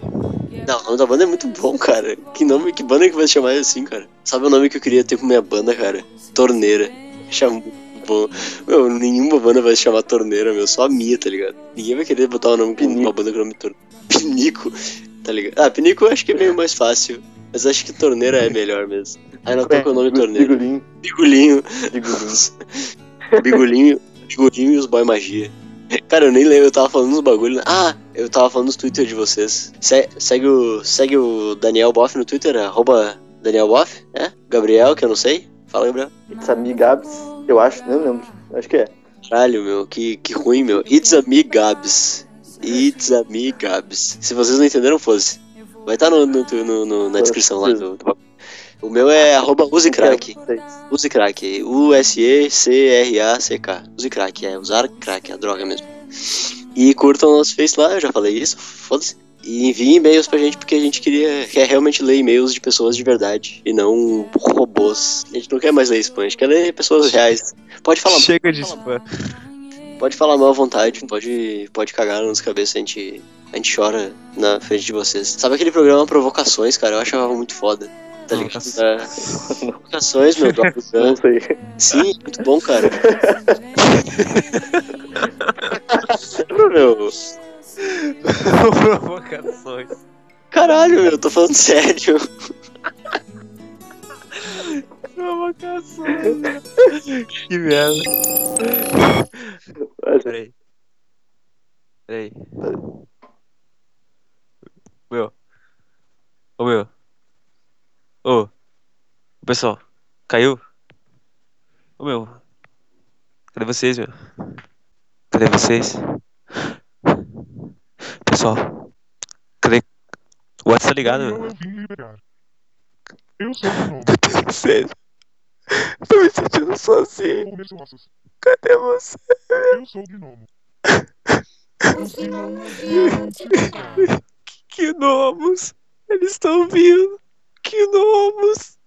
Não, o nome da banda é muito bom, cara. Que nome, que banda que vai se chamar assim, cara? Sabe o nome que eu queria ter pra minha banda, cara? Torneira. Chama muito bom. Meu, nenhuma banda vai se chamar Torneira, meu. Só a minha, tá ligado? Ninguém vai querer botar o nome com uma banda com o nome Torneira. Pinico, tá ligado? Ah, Pinico eu acho que é meio mais fácil. Mas acho que Torneira é melhor mesmo. Aí não tô com o nome Torneira. Bigulinho. Bigulinho. Bigulinho. Bigulinho. Bigulinho e os Boy Magia. Cara, eu nem lembro, eu tava falando uns bagulho. Ah, eu tava falando nos Twitter de vocês. Se, segue, o, segue o Daniel Boff no Twitter, arroba Daniel Boff, é? Gabriel, que eu não sei. Fala, Gabriel. It's a me, Gabs. Eu acho, não lembro. Acho que é. Caralho, meu, que, que ruim, meu. It's a me, Gabs. It's a me, Gabs. Se vocês não entenderam, fosse. Vai estar tá no, no, no, no, na descrição lá do, do... O meu é arroba usecrack. Usecrack. U S E C R A C K. Usecrack, é usar crack, é a droga mesmo. E curtam o nosso Face lá, eu já falei isso, foda-se. E enviem e-mails pra gente, porque a gente queria quer realmente ler e-mails de pessoas de verdade e não robôs. A gente não quer mais ler spam, a gente quer ler pessoas reais. Pode falar. Chega de spam. Pode falar mal à vontade, pode, pode cagar nas cabeças, a gente, a gente chora na frente de vocês. Sabe aquele programa Provocações, cara? Eu achava muito foda. Tá ligado? Provocações, meu, do Não sei. Sim, muito bom, cara. meu. Provocações. Caralho, meu, eu tô falando sério. Provocações. Que merda. Peraí. Peraí. Meu. Ô, meu. Ô. Pessoal. Caiu? Ô, meu. Cadê vocês, meu? Cadê vocês? Pessoal. Cadê? O WhatsApp tá ligado, meu? Eu sou o nome. Cadê vocês? Tô me sentindo sozinho. Cadê você? Eu sou o gnomo. Os gnomos vieram te pegar. Que gnomos? Eles estão vindo. Que gnomos?